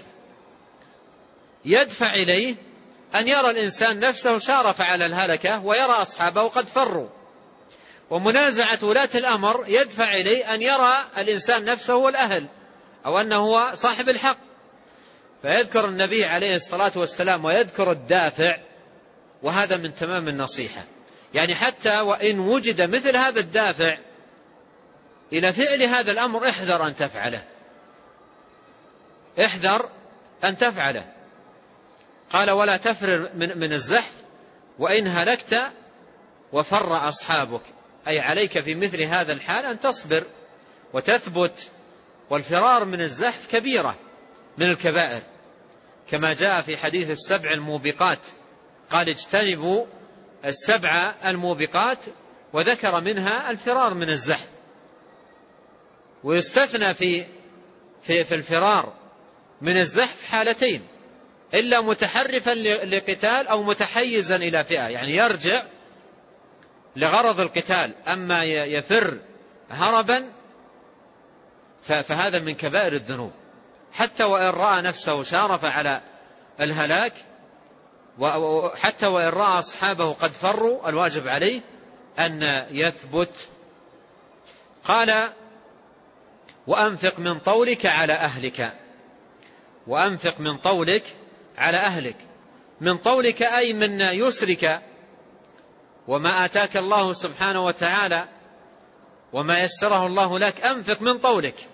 [SPEAKER 2] يدفع إليه أن يرى الإنسان نفسه شارف على الهلكة ويرى أصحابه قد فروا، ومنازعة ولاة الأمر يدفع إليه أن يرى الإنسان نفسه والأهل أو أنه هو صاحب الحق. فيذكر النبي عليه الصلاة والسلام ويذكر الدافع، وهذا من تمام النصيحة. يعني حتى وإن وجد مثل هذا الدافع إلى فعل هذا الأمر احذر أن تفعله، احذر أن تفعله. قال ولا تفرر من, من الزحف وإن هلكت وفر أصحابك، أي عليك في مثل هذا الحال أن تصبر وتثبت. والفرار من الزحف كبيرة من الكبائر، كما جاء في حديث السبع الموبقات، قال اجتنبوا السبع الموبقات، وذكر منها الفرار من الزحف. ويستثنى في في في الفرار من الزحف حالتين، إلا متحرفا لقتال أو متحيزا إلى فئة، يعني يرجع لغرض القتال. أما يفر هربا فهذا من كبائر الذنوب، حتى وإن رأى نفسه شارف على الهلاك، وحتى وإن رأى أصحابه قد فروا، الواجب عليه أن يثبت. قال وأنفق من طولك على أهلك، وأنفق من طولك على أهلك. من طولك أي من يسرك وما آتاك الله سبحانه وتعالى وما يسره الله لك، أنفق من طولك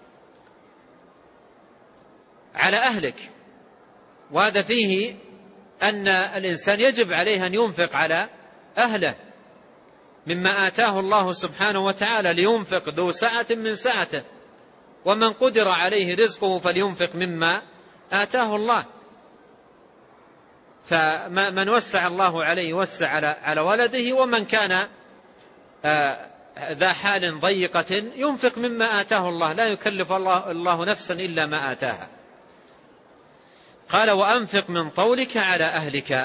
[SPEAKER 2] على أهلك. وهذا فيه أن الإنسان يجب عليه أن ينفق على أهله مما آتاه الله سبحانه وتعالى، لينفق ذو سعة من سعته، ومن قدر عليه رزقه فلينفق مما آتاه الله. فمن وسع الله عليه وسع على ولده، ومن كان ذا حال ضيقة ينفق مما آتاه الله، لا يكلف الله, الله نفسا إلا ما آتاها. قال وأنفق من طولك على أهلك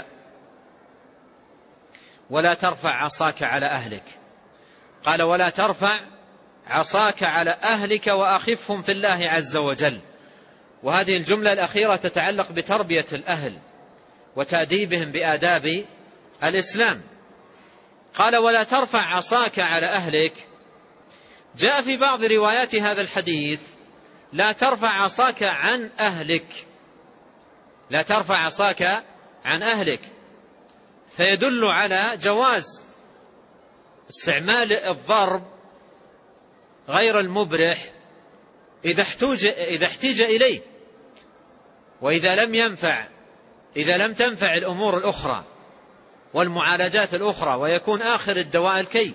[SPEAKER 2] ولا ترفع عصاك على أهلك. قال ولا ترفع عصاك على أهلك وأخفهم في الله عز وجل. وهذه الجملة الأخيرة تتعلق بتربية الأهل وتأديبهم بآداب الإسلام. قال ولا ترفع عصاك على أهلك. جاء في بعض روايات هذا الحديث لا ترفع عصاك عن أهلك، لا ترفع عصاك عن أهلك، فيدل على جواز استعمال الضرب غير المبرح إذا احتاج إذا احتاج إليه، وإذا لم ينفع إذا لم تنفع الأمور الأخرى والمعالجات الأخرى ويكون آخر الدواء الكي.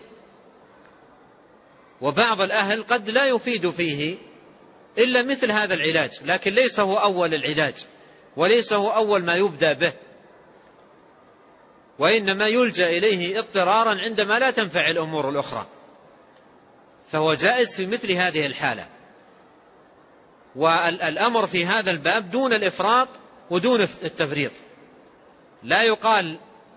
[SPEAKER 2] وبعض الأهل قد لا يفيد فيه إلا مثل هذا العلاج، لكن ليس هو أول العلاج وليس هو أول ما يبدأ به، وإنما يلجأ إليه اضطرارا عندما لا تنفع الأمور الأخرى، فهو جائز في مثل هذه الحالة. والأمر في هذا الباب دون الإفراط ودون التفريط. لا يقال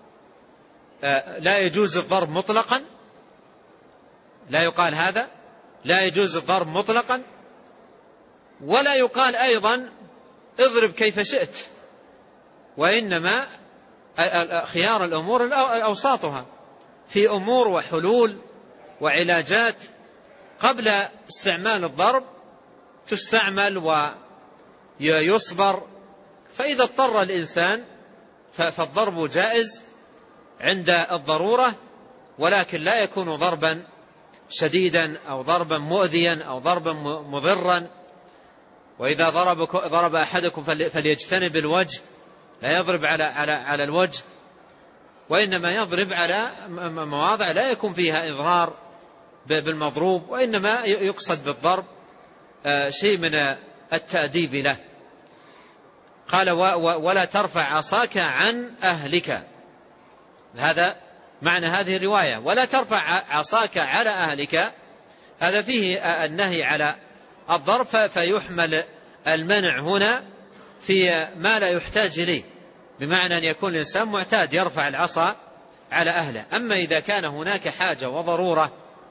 [SPEAKER 2] لا يجوز الضرب مطلقا، لا يقال هذا لا يجوز الضرب مطلقا، ولا يقال أيضا اضرب كيف شئت، وإنما خيار الأمور أوساطها في أمور وحلول وعلاجات قبل استعمال الضرب تستعمل ويصبر. فإذا اضطر الإنسان فالضرب جائز عند الضرورة، ولكن لا يكون ضربا شديدا أو ضربا مؤذيا أو ضربا مضرا. وإذا ضرب ضرب أحدكم فليجتنب الوجه، لا يضرب على على على الوجه، وإنما يضرب على مواضع لا يكون فيها إضرار بالمضروب، وإنما يقصد بالضرب شيء من التأديب له. قال ولا ترفع عصاك عن أهلك، هذا معنى هذه الرواية. ولا ترفع عصاك على أهلك، هذا فيه النهي على الضرب، فيحمل المنع هنا في ما لا يحتاج إليه، بمعنى أن يكون الإنسان معتاد يرفع العصا على أهله. أما إذا كان هناك حاجة وضرورة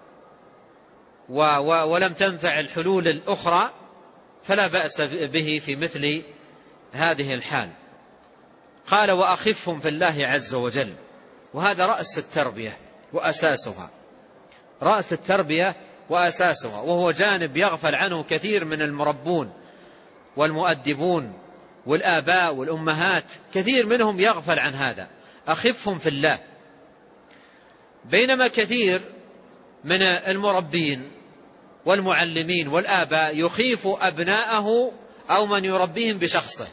[SPEAKER 2] ولم تنفع الحلول الأخرى فلا بأس به في مثل هذه الحال. قال وأخفهم في الله عز وجل، وهذا رأس التربية وأساسها، رأس التربية وأساسها، وهو جانب يغفل عنه كثير من المربون والمؤدبون والآباء والأمهات، كثير منهم يغفل عن هذا. أخفهم في الله، بينما كثير من المربين والمعلمين والآباء يخيف أبناءه أو من يربيهم بشخصه،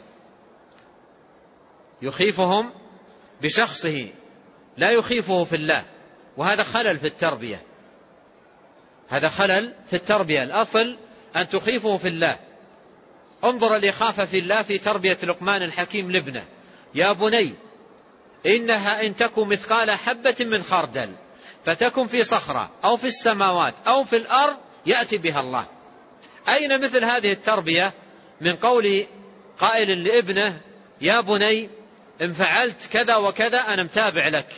[SPEAKER 2] يخيفهم بشخصه لا يخيفه في الله، وهذا خلل في التربية، هذا خلل في التربية. الأصل أن تخيفه في الله. انظر الإخافة في الله في تربية لقمان الحكيم لابنه: يا بني إنها إن تكن مثقال حبة من خردل فتكن في صخرة أو في السماوات أو في الأرض يأتي بها الله. أين مثل هذه التربية من قول قائل لابنه: يا بني إن فعلت كذا وكذا أنا متابع لك،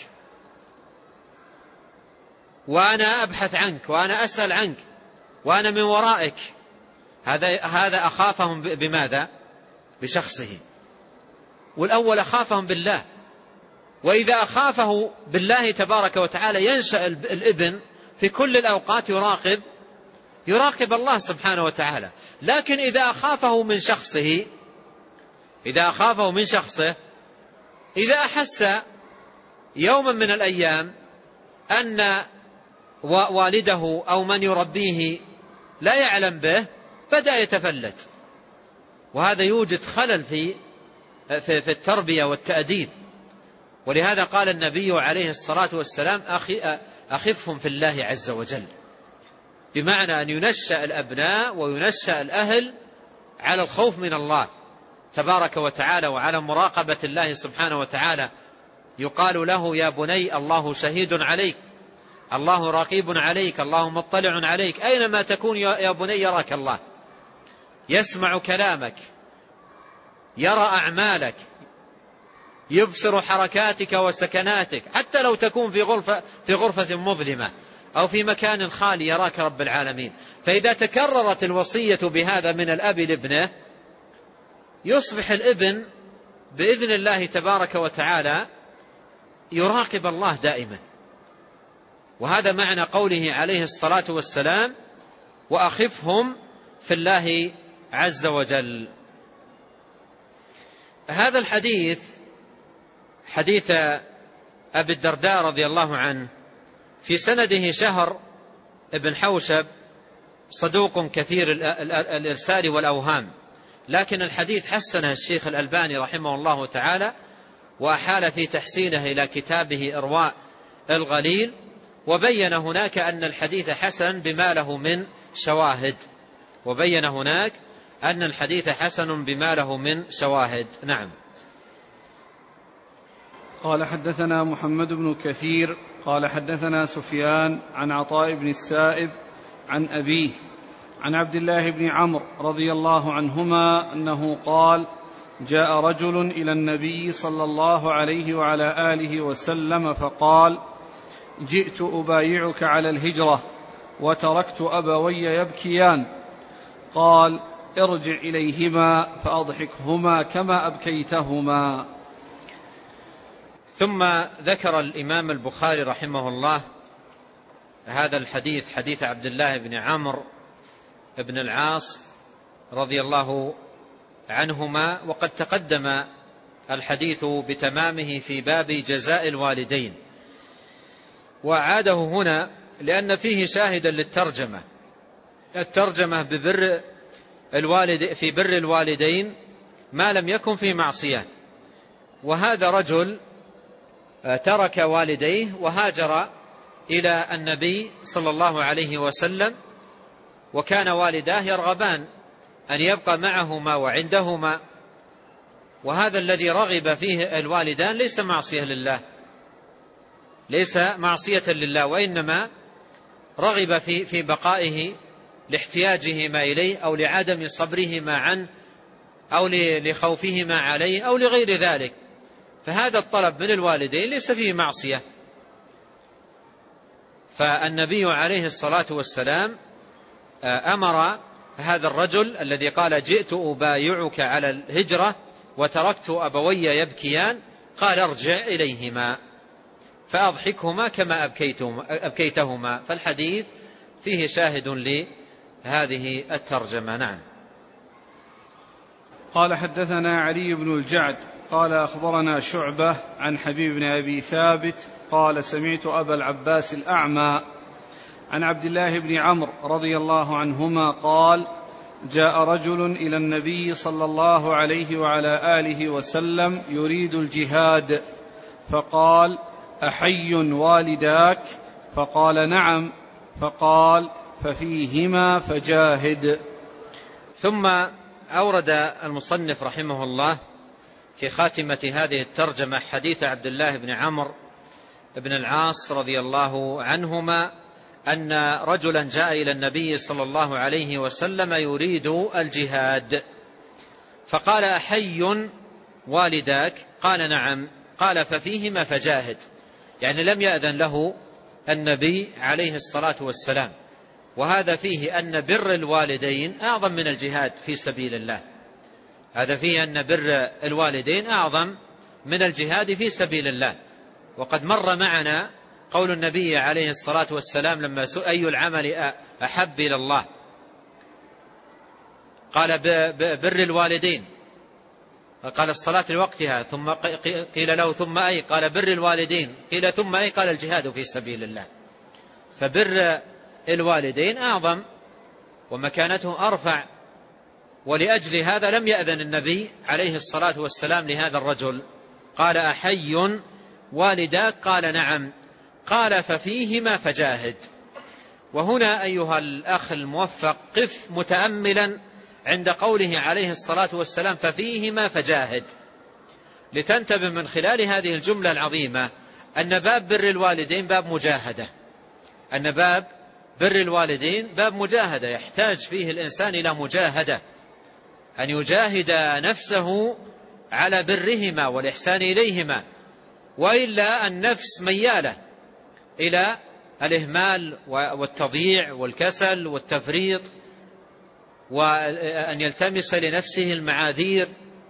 [SPEAKER 2] وأنا أبحث عنك، وأنا أسأل عنك، وأنا من ورائك. هذا هذا أخافهم بماذا؟ بشخصه. والأول أخافهم بالله. وإذا أخافه بالله تبارك وتعالى ينشأ الابن في كل الأوقات يراقب يراقب الله سبحانه وتعالى. لكن إذا أخافه من شخصه إذا أخافه من شخصه إذا أحس يوما من الأيام أن والده أو من يربيه لا يعلم به بدأ يتفلت، وهذا يوجد خلل في في التربية والتأديب. ولهذا قال النبي عليه الصلاة والسلام: أخي أخفهم في الله عز وجل، بمعنى أن ينشأ الأبناء وينشأ الأهل على الخوف من الله تبارك وتعالى وعلى مراقبة الله سبحانه وتعالى. يقال له: يا بني الله شهيد عليك، الله رقيب عليك، الله مطلع عليك، أينما تكون يا بني يراك الله، يسمع كلامك، يرى أعمالك، يبصر حركاتك وسكناتك، حتى لو تكون في غرفة, في غرفة مظلمة أو في مكان خالي يراك رب العالمين. فإذا تكررت الوصية بهذا من الأب لابنه يصبح الابن بإذن الله تبارك وتعالى يراقب الله دائما. وهذا معنى قوله عليه الصلاة والسلام: وأخفهم في الله عز وجل. هذا الحديث حديث أبي الدرداء رضي الله عنه في سنده شهر ابن حوشب صدوق كثير الإرسال والأوهام، لكن الحديث حسنه الشيخ الألباني رحمه الله تعالى، وأحال في تحسينه إلى كتابه إرواء الغليل، وبين هناك أن الحديث حسن بما له من شواهد وبين هناك أن الحديث حسن بما له من شواهد. نعم.
[SPEAKER 1] قال حدثنا محمد بن كثير قال حدثنا سفيان عن عطاء بن السائب عن أبيه عن عبد الله بن عمرو رضي الله عنهما أنه قال: جاء رجل إلى النبي صلى الله عليه وعلى آله وسلم فقال: جئت أبايعك على الهجرة وتركت أبوي يبكيان. قال: ارجع إليهما فأضحكهما كما أبكيتهما.
[SPEAKER 2] ثم ذكر الإمام البخاري رحمه الله هذا الحديث، حديث عبد الله بن عمرو بن العاص رضي الله عنهما، وقد تقدم الحديث بتمامه في باب جزاء الوالدين، وعاده هنا لأن فيه شاهدا للترجمة. الترجمة ببر الوالد في بر الوالدين ما لم يكن في معصية، وهذا رجل ترك والديه وهاجر إلى النبي صلى الله عليه وسلم، وكان والداه يرغبان أن يبقى معهما وعندهما، وهذا الذي رغب فيه الوالدان ليس معصية لله ليس معصية لله وإنما رغب في في بقائه لاحتياجهما إليه أو لعدم صبرهما عنه أو لخوفهما عليه أو لغير ذلك، فهذا الطلب من الوالدين ليس فيه معصية. فالنبي عليه الصلاة والسلام أمر هذا الرجل الذي قال: جئت أبايعك على الهجرة وتركت أبوي يبكيان، قال: ارجع إليهما فأضحكهما كما أبكيتهما. فالحديث فيه شاهد لهذه الترجمة. نعم.
[SPEAKER 1] قال حدثنا علي بن الجعد قال أخبرنا شعبة عن حبيب بن أبي ثابت قال: سمعت أبا العباس الأعمى عن عبد الله بن عمرو رضي الله عنهما قال: جاء رجل إلى النبي صلى الله عليه وعلى آله وسلم يريد الجهاد، فقال: أحي والداك؟ فقال: نعم. فقال: ففيهما فجاهد.
[SPEAKER 2] ثم أورد المصنف رحمه الله في خاتمة هذه الترجمة حديث عبد الله بن عمرو بن العاص رضي الله عنهما أن رجلا جاء إلى النبي صلى الله عليه وسلم يريد الجهاد، فقال: أحي والداك؟ قال: نعم. قال: ففيهما فجاهد، يعني لم يأذن له النبي عليه الصلاة والسلام. وهذا فيه أن بر الوالدين أعظم من الجهاد في سبيل الله، هذا فيه أن بر الوالدين أعظم من الجهاد في سبيل الله. وقد مر معنا قول النبي عليه الصلاة والسلام لما سئل: أي العمل أحب إلى الله؟ قال: بر الوالدين. قال: الصلاة لوقتها. ثم قيل له: ثم أي؟ قال: بر الوالدين. قيل: ثم أي؟ قال: الجهاد في سبيل الله. فبر الوالدين أعظم ومكانته أرفع، ولأجل هذا لم يأذن النبي عليه الصلاة والسلام لهذا الرجل. قال: أحي والداك؟ قال: نعم. قال: ففيهما فجاهد. وهنا أيها الأخ الموفق قف متأملا عند قوله عليه الصلاة والسلام: ففيهما فجاهد، لتنتبه من خلال هذه الجملة العظيمة أن باب بر الوالدين باب مجاهدة، أن باب بر الوالدين باب مجاهدة، يحتاج فيه الإنسان إلى مجاهدة، أن يجاهد نفسه على برهما والإحسان إليهما، وإلا النفس ميالة إلى الإهمال والتضييع والكسل والتفريط، وأن يلتمس لنفسه المعاذير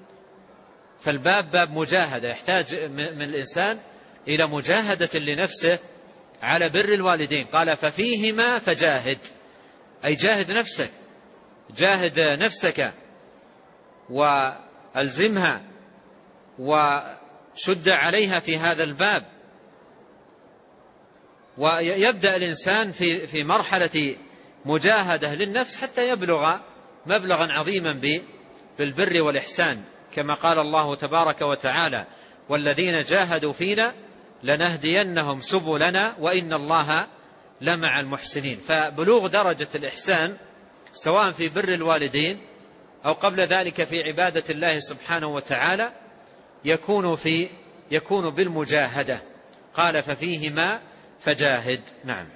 [SPEAKER 2] فالباب باب مجاهدة، يحتاج من الإنسان إلى مجاهدة لنفسه على بر الوالدين. قال ففيهما فجاهد، أي جاهد نفسك، جاهد نفسك وألزمها وشد عليها في هذا الباب. ويبدأ الإنسان في في مرحلة مجاهدة للنفس حتى يبلغ مبلغا عظيما بالبر والإحسان، كما قال الله تبارك وتعالى والذين جاهدوا فينا لنهدينهم سبلنا وإن الله لمع المحسنين. فبلوغ درجة الإحسان سواء في بر الوالدين أو قبل ذلك في عبادة الله سبحانه وتعالى يكون في يكون بالمجاهدة. قال ففيهما فجاهد. نعم.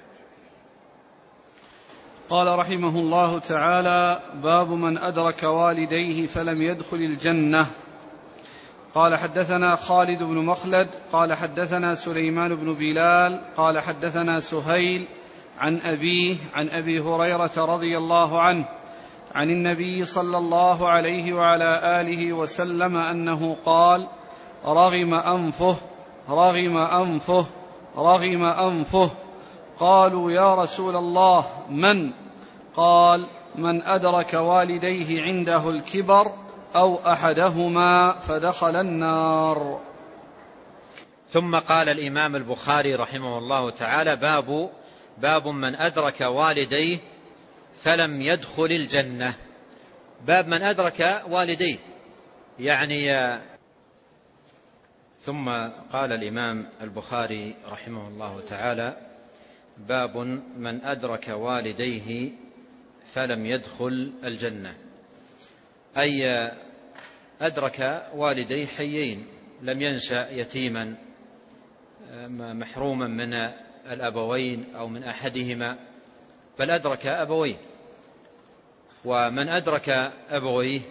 [SPEAKER 1] قال رحمه الله تعالى: باب من أدرك والديه فلم يدخل الجنة. قال حدثنا خالد بن مخلد قال حدثنا سليمان بن بلال قال حدثنا سهيل عن أبيه عن أبي هريرة رضي الله عنه عن النبي صلى الله عليه وعلى آله وسلم أنه قال: رغم أنفه رغم أنفه رغم أنفه. قالوا: يا رسول الله من؟ قال: من أدرك والديه عنده الكبر أو أحدهما فدخل النار.
[SPEAKER 2] ثم قال الإمام البخاري رحمه الله تعالى: باب باب من أدرك والديه فلم يدخل الجنة. باب من أدرك والديه يعني. ثم قال الإمام البخاري رحمه الله تعالى: باب من أدرك والديه فلم يدخل الجنة، أي أدرك والديه حيين، لم ينشأ يتيما محروما من الأبوين أو من أحدهما، بل أدرك أبويه. ومن أدرك أبويه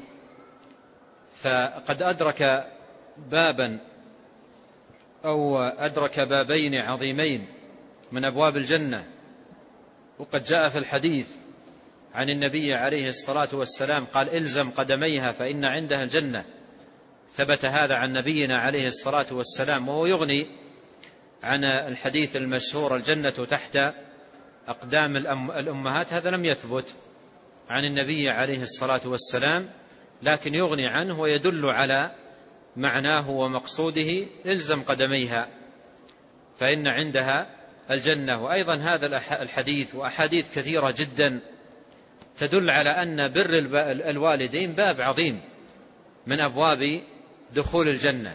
[SPEAKER 2] فقد أدرك بابا أو أدرك بابين عظيمين من أبواب الجنة. وقد جاء في الحديث عن النبي عليه الصلاة والسلام قال: إلزم قدميها فإن عندها الجنة. ثبت هذا عن نبينا عليه الصلاة والسلام، وهو يغني عن الحديث المشهور: الجنة تحت أقدام الأمهات. هذا لم يثبت عن النبي عليه الصلاة والسلام، لكن يغني عنه ويدل على معناه ومقصوده: إلزم قدميها فإن عندها الجنة. وأيضا هذا الحديث وأحاديث كثيرة جدا تدل على أن بر الوالدين باب عظيم من أبواب دخول الجنة.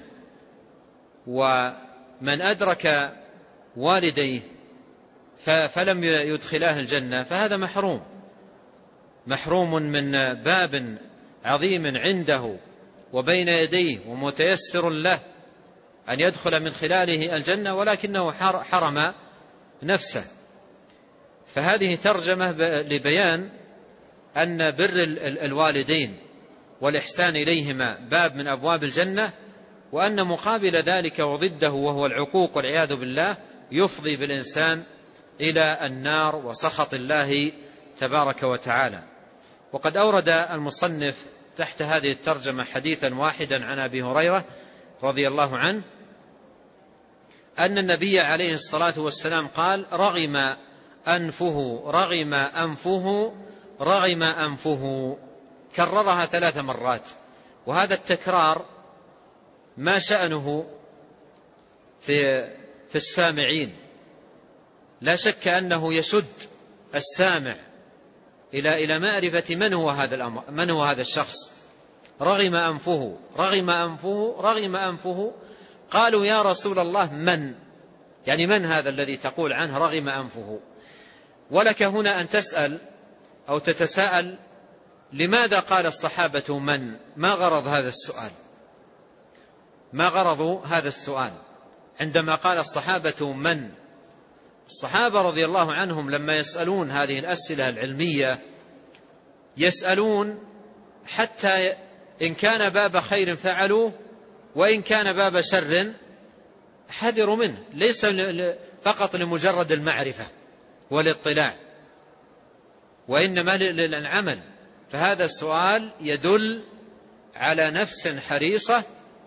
[SPEAKER 2] ومن أدرك والديه فلم يدخلاه الجنة فهذا محروم محروم من باب عظيم عنده وبين يديه ومتيسر له أن يدخل من خلاله الجنة، ولكنه حرم نفسه. فهذه ترجمة لبيان أن بر الوالدين والإحسان إليهما باب من أبواب الجنة، وأن مقابل ذلك وضده وهو العقوق والعياذ بالله يفضي بالإنسان إلى النار وسخط الله تبارك وتعالى. وقد أورد المصنف تحت هذه الترجمة حديثا واحدا عن أبي هريرة رضي الله عنه أن النبي عليه الصلاة والسلام قال: رغم أنفه رغم أنفه رغم أنفه. كررها ثلاث مرات، وهذا التكرار ما شأنه في في السامعين. لا شك أنه يشد السامع إلى إلى معرفة من هو هذا الأمر، من هو هذا الشخص. رغم أنفه رغم أنفه رغم أنفه. قالوا: يا رسول الله من؟ يعني من هذا الذي تقول عنه رغم أنفه؟ ولك هنا أن تسأل أو تتساءل: لماذا قال الصحابة من؟ ما غرض هذا السؤال؟ ما غرض هذا السؤال عندما قال الصحابة من؟ الصحابة رضي الله عنهم لما يسألون هذه الأسئلة العلمية يسألون حتى إن كان باب خير فعلوه وإن كان باب شر حذروا منه، ليس فقط لمجرد المعرفة والاطلاع، وإنما للعمل. فهذا السؤال يدل على نفس حريصة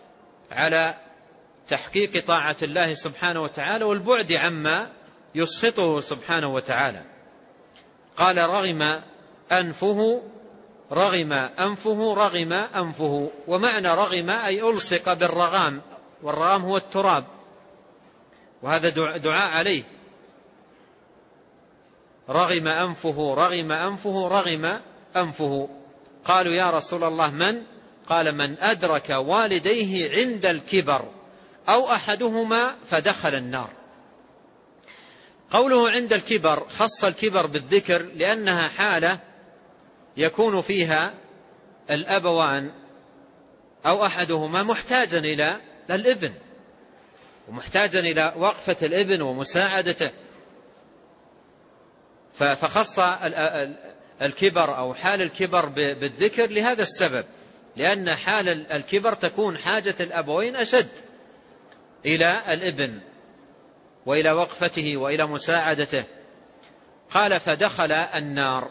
[SPEAKER 2] على تحقيق طاعة الله سبحانه وتعالى والبعد عما يسخطه سبحانه وتعالى. قال رغم أنفه رغم أنفه رغم أنفه، ومعنى رغم أي ألصق بالرغام، والرغام هو التراب، وهذا دعاء عليه. رغم أنفه رغم أنفه رغم أنفه. قالوا يا رسول الله من؟ قال من أدرك والديه عند الكبر أو أحدهما فدخل النار. قوله عند الكبر خص الكبر بالذكر لأنها حالة يكون فيها الأبوان أو أحدهما محتاجا إلى الابن، ومحتاجا إلى وقفة الابن ومساعدته، فخص الكبر أو حال الكبر بالذكر لهذا السبب، لأن حال الكبر تكون حاجة الأبوين أشد إلى الابن وإلى وقفته وإلى مساعدته. قال فدخل النار.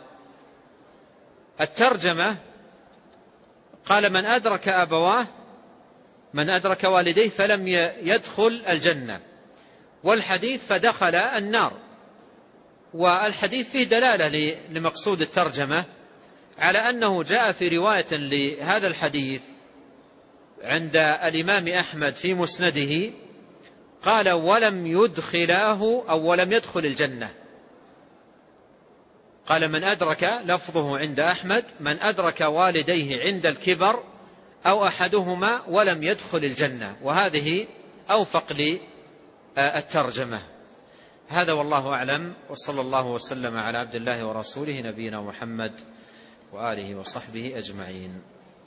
[SPEAKER 2] الترجمة قال من أدرك أبواه من أدرك والديه فلم يدخل الجنة، والحديث فدخل النار. والحديث فيه دلالة لمقصود الترجمة على أنه جاء في رواية لهذا الحديث عند الإمام أحمد في مسنده قال ولم يدخلاه أو ولم يدخل الجنة. قال من أدرك، لفظه عند أحمد من أدرك والديه عند الكبر أو أحدهما ولم يدخل الجنة، وهذه أوفق للترجمة. هذا والله أعلم، وصلى الله وسلم على عبد الله ورسوله نبينا محمد وآله وصحبه أجمعين.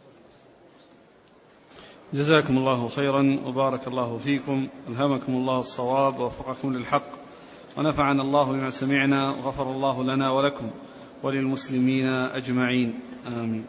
[SPEAKER 1] جزاكم الله خيرا وبارك الله فيكم، ألهمكم الله الصواب ووفقكم للحق، ونفعنا الله بما سمعنا، وغفر الله لنا ولكم وللمسلمين أجمعين، آمين.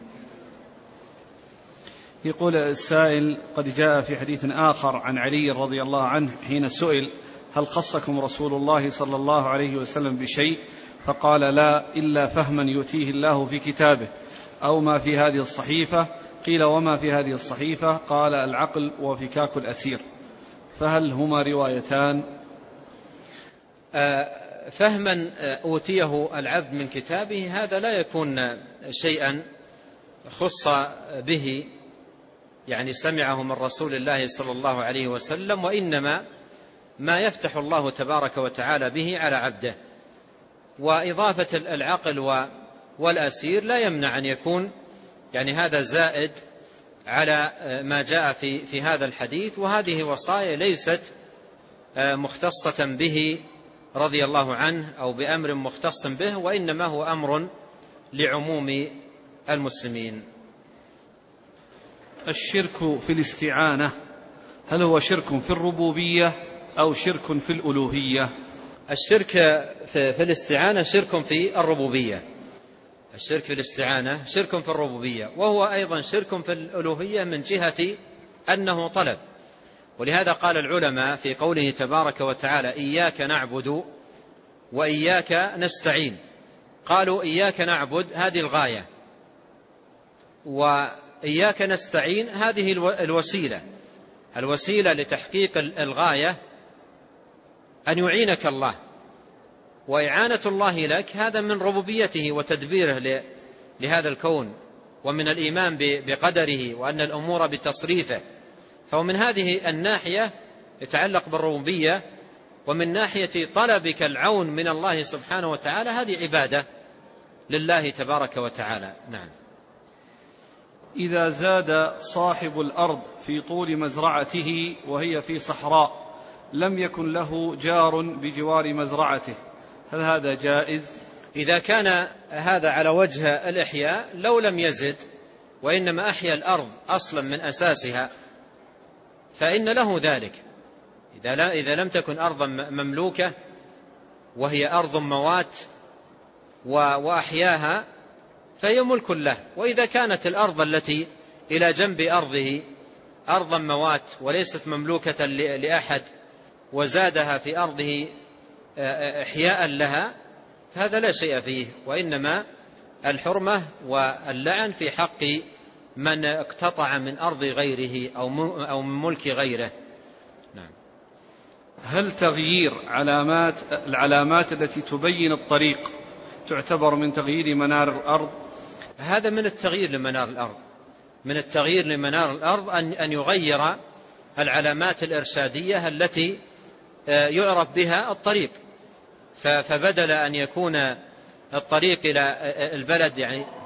[SPEAKER 1] يقول السائل قد جاء في حديث آخر عن علي رضي الله عنه حين سئل هل خصكم رسول الله صلى الله عليه وسلم بشيء؟ فقال لا إلا فهما يؤتيه الله في كتابه أو ما في هذه الصحيفة. قيل وما في هذه الصحيفة؟ قال العقل وفكاك الأسير. فهل هما روايتان؟
[SPEAKER 2] فهما أوتيه العبد من كتابه هذا لا يكون شيئا خص به، يعني سمعه من رسول الله صلى الله عليه وسلم، وإنما ما يفتح الله تبارك وتعالى به على عبده. وإضافة العقل والأسير لا يمنع أن يكون يعني هذا زائد على ما جاء في في هذا الحديث، وهذه وصايا ليست مختصة به رضي الله عنه أو بأمر مختص به، وإنما هو أمر لعموم المسلمين.
[SPEAKER 1] الشرك في الاستعانة هل هو شرك في الربوبية أو شرك في الألوهية؟
[SPEAKER 2] الشرك في الاستعانة شرك في الربوبية. الشرك في الاستعانة شرك في الربوبية، وهو أيضا شرك في الألوهية من جهة أنه طلب. ولهذا قال العلماء في قوله تبارك وتعالى إياك نعبد وإياك نستعين، قالوا إياك نعبد هذه الغاية، وإياك نستعين هذه الوسيلة الوسيلة لتحقيق الغاية أن يعينك الله، وإعانة الله لك هذا من ربوبيته وتدبيره لهذا الكون، ومن الإيمان بقدره وأن الأمور بتصريفه. فمن هذه الناحية يتعلق بالربوبية، ومن ناحية طلبك العون من الله سبحانه وتعالى هذه عبادة لله تبارك وتعالى. نعم.
[SPEAKER 1] إذا زاد صاحب الأرض في طول مزرعته وهي في صحراء لم يكن له جار بجوار مزرعته، هل هذا جائز؟
[SPEAKER 2] إذا كان هذا على وجه الإحياء لو لم يزد وإنما أحيا الأرض أصلا من أساسها فإن له ذلك. إذا لم تكن أرضا مملوكة وهي أرض موات وأحياها فهي ملك له. وإذا كانت الأرض التي إلى جنب أرضه أرضا موات وليست مملوكة لأحد وزادها في أرضه إحياء لها فهذا لا شيء فيه، وإنما الحرمة واللعن في حق من اقتطع من أرض غيره أو من ملك غيره. نعم.
[SPEAKER 1] هل تغيير علامات العلامات التي تبين الطريق تعتبر من تغيير منار الأرض؟
[SPEAKER 2] هذا من التغيير لمنار الأرض، من التغيير لمنار الأرض أن يغير العلامات الإرشادية التي يعرف بها الطريق، فبدل أن يكون الطريق إلى البلد يعني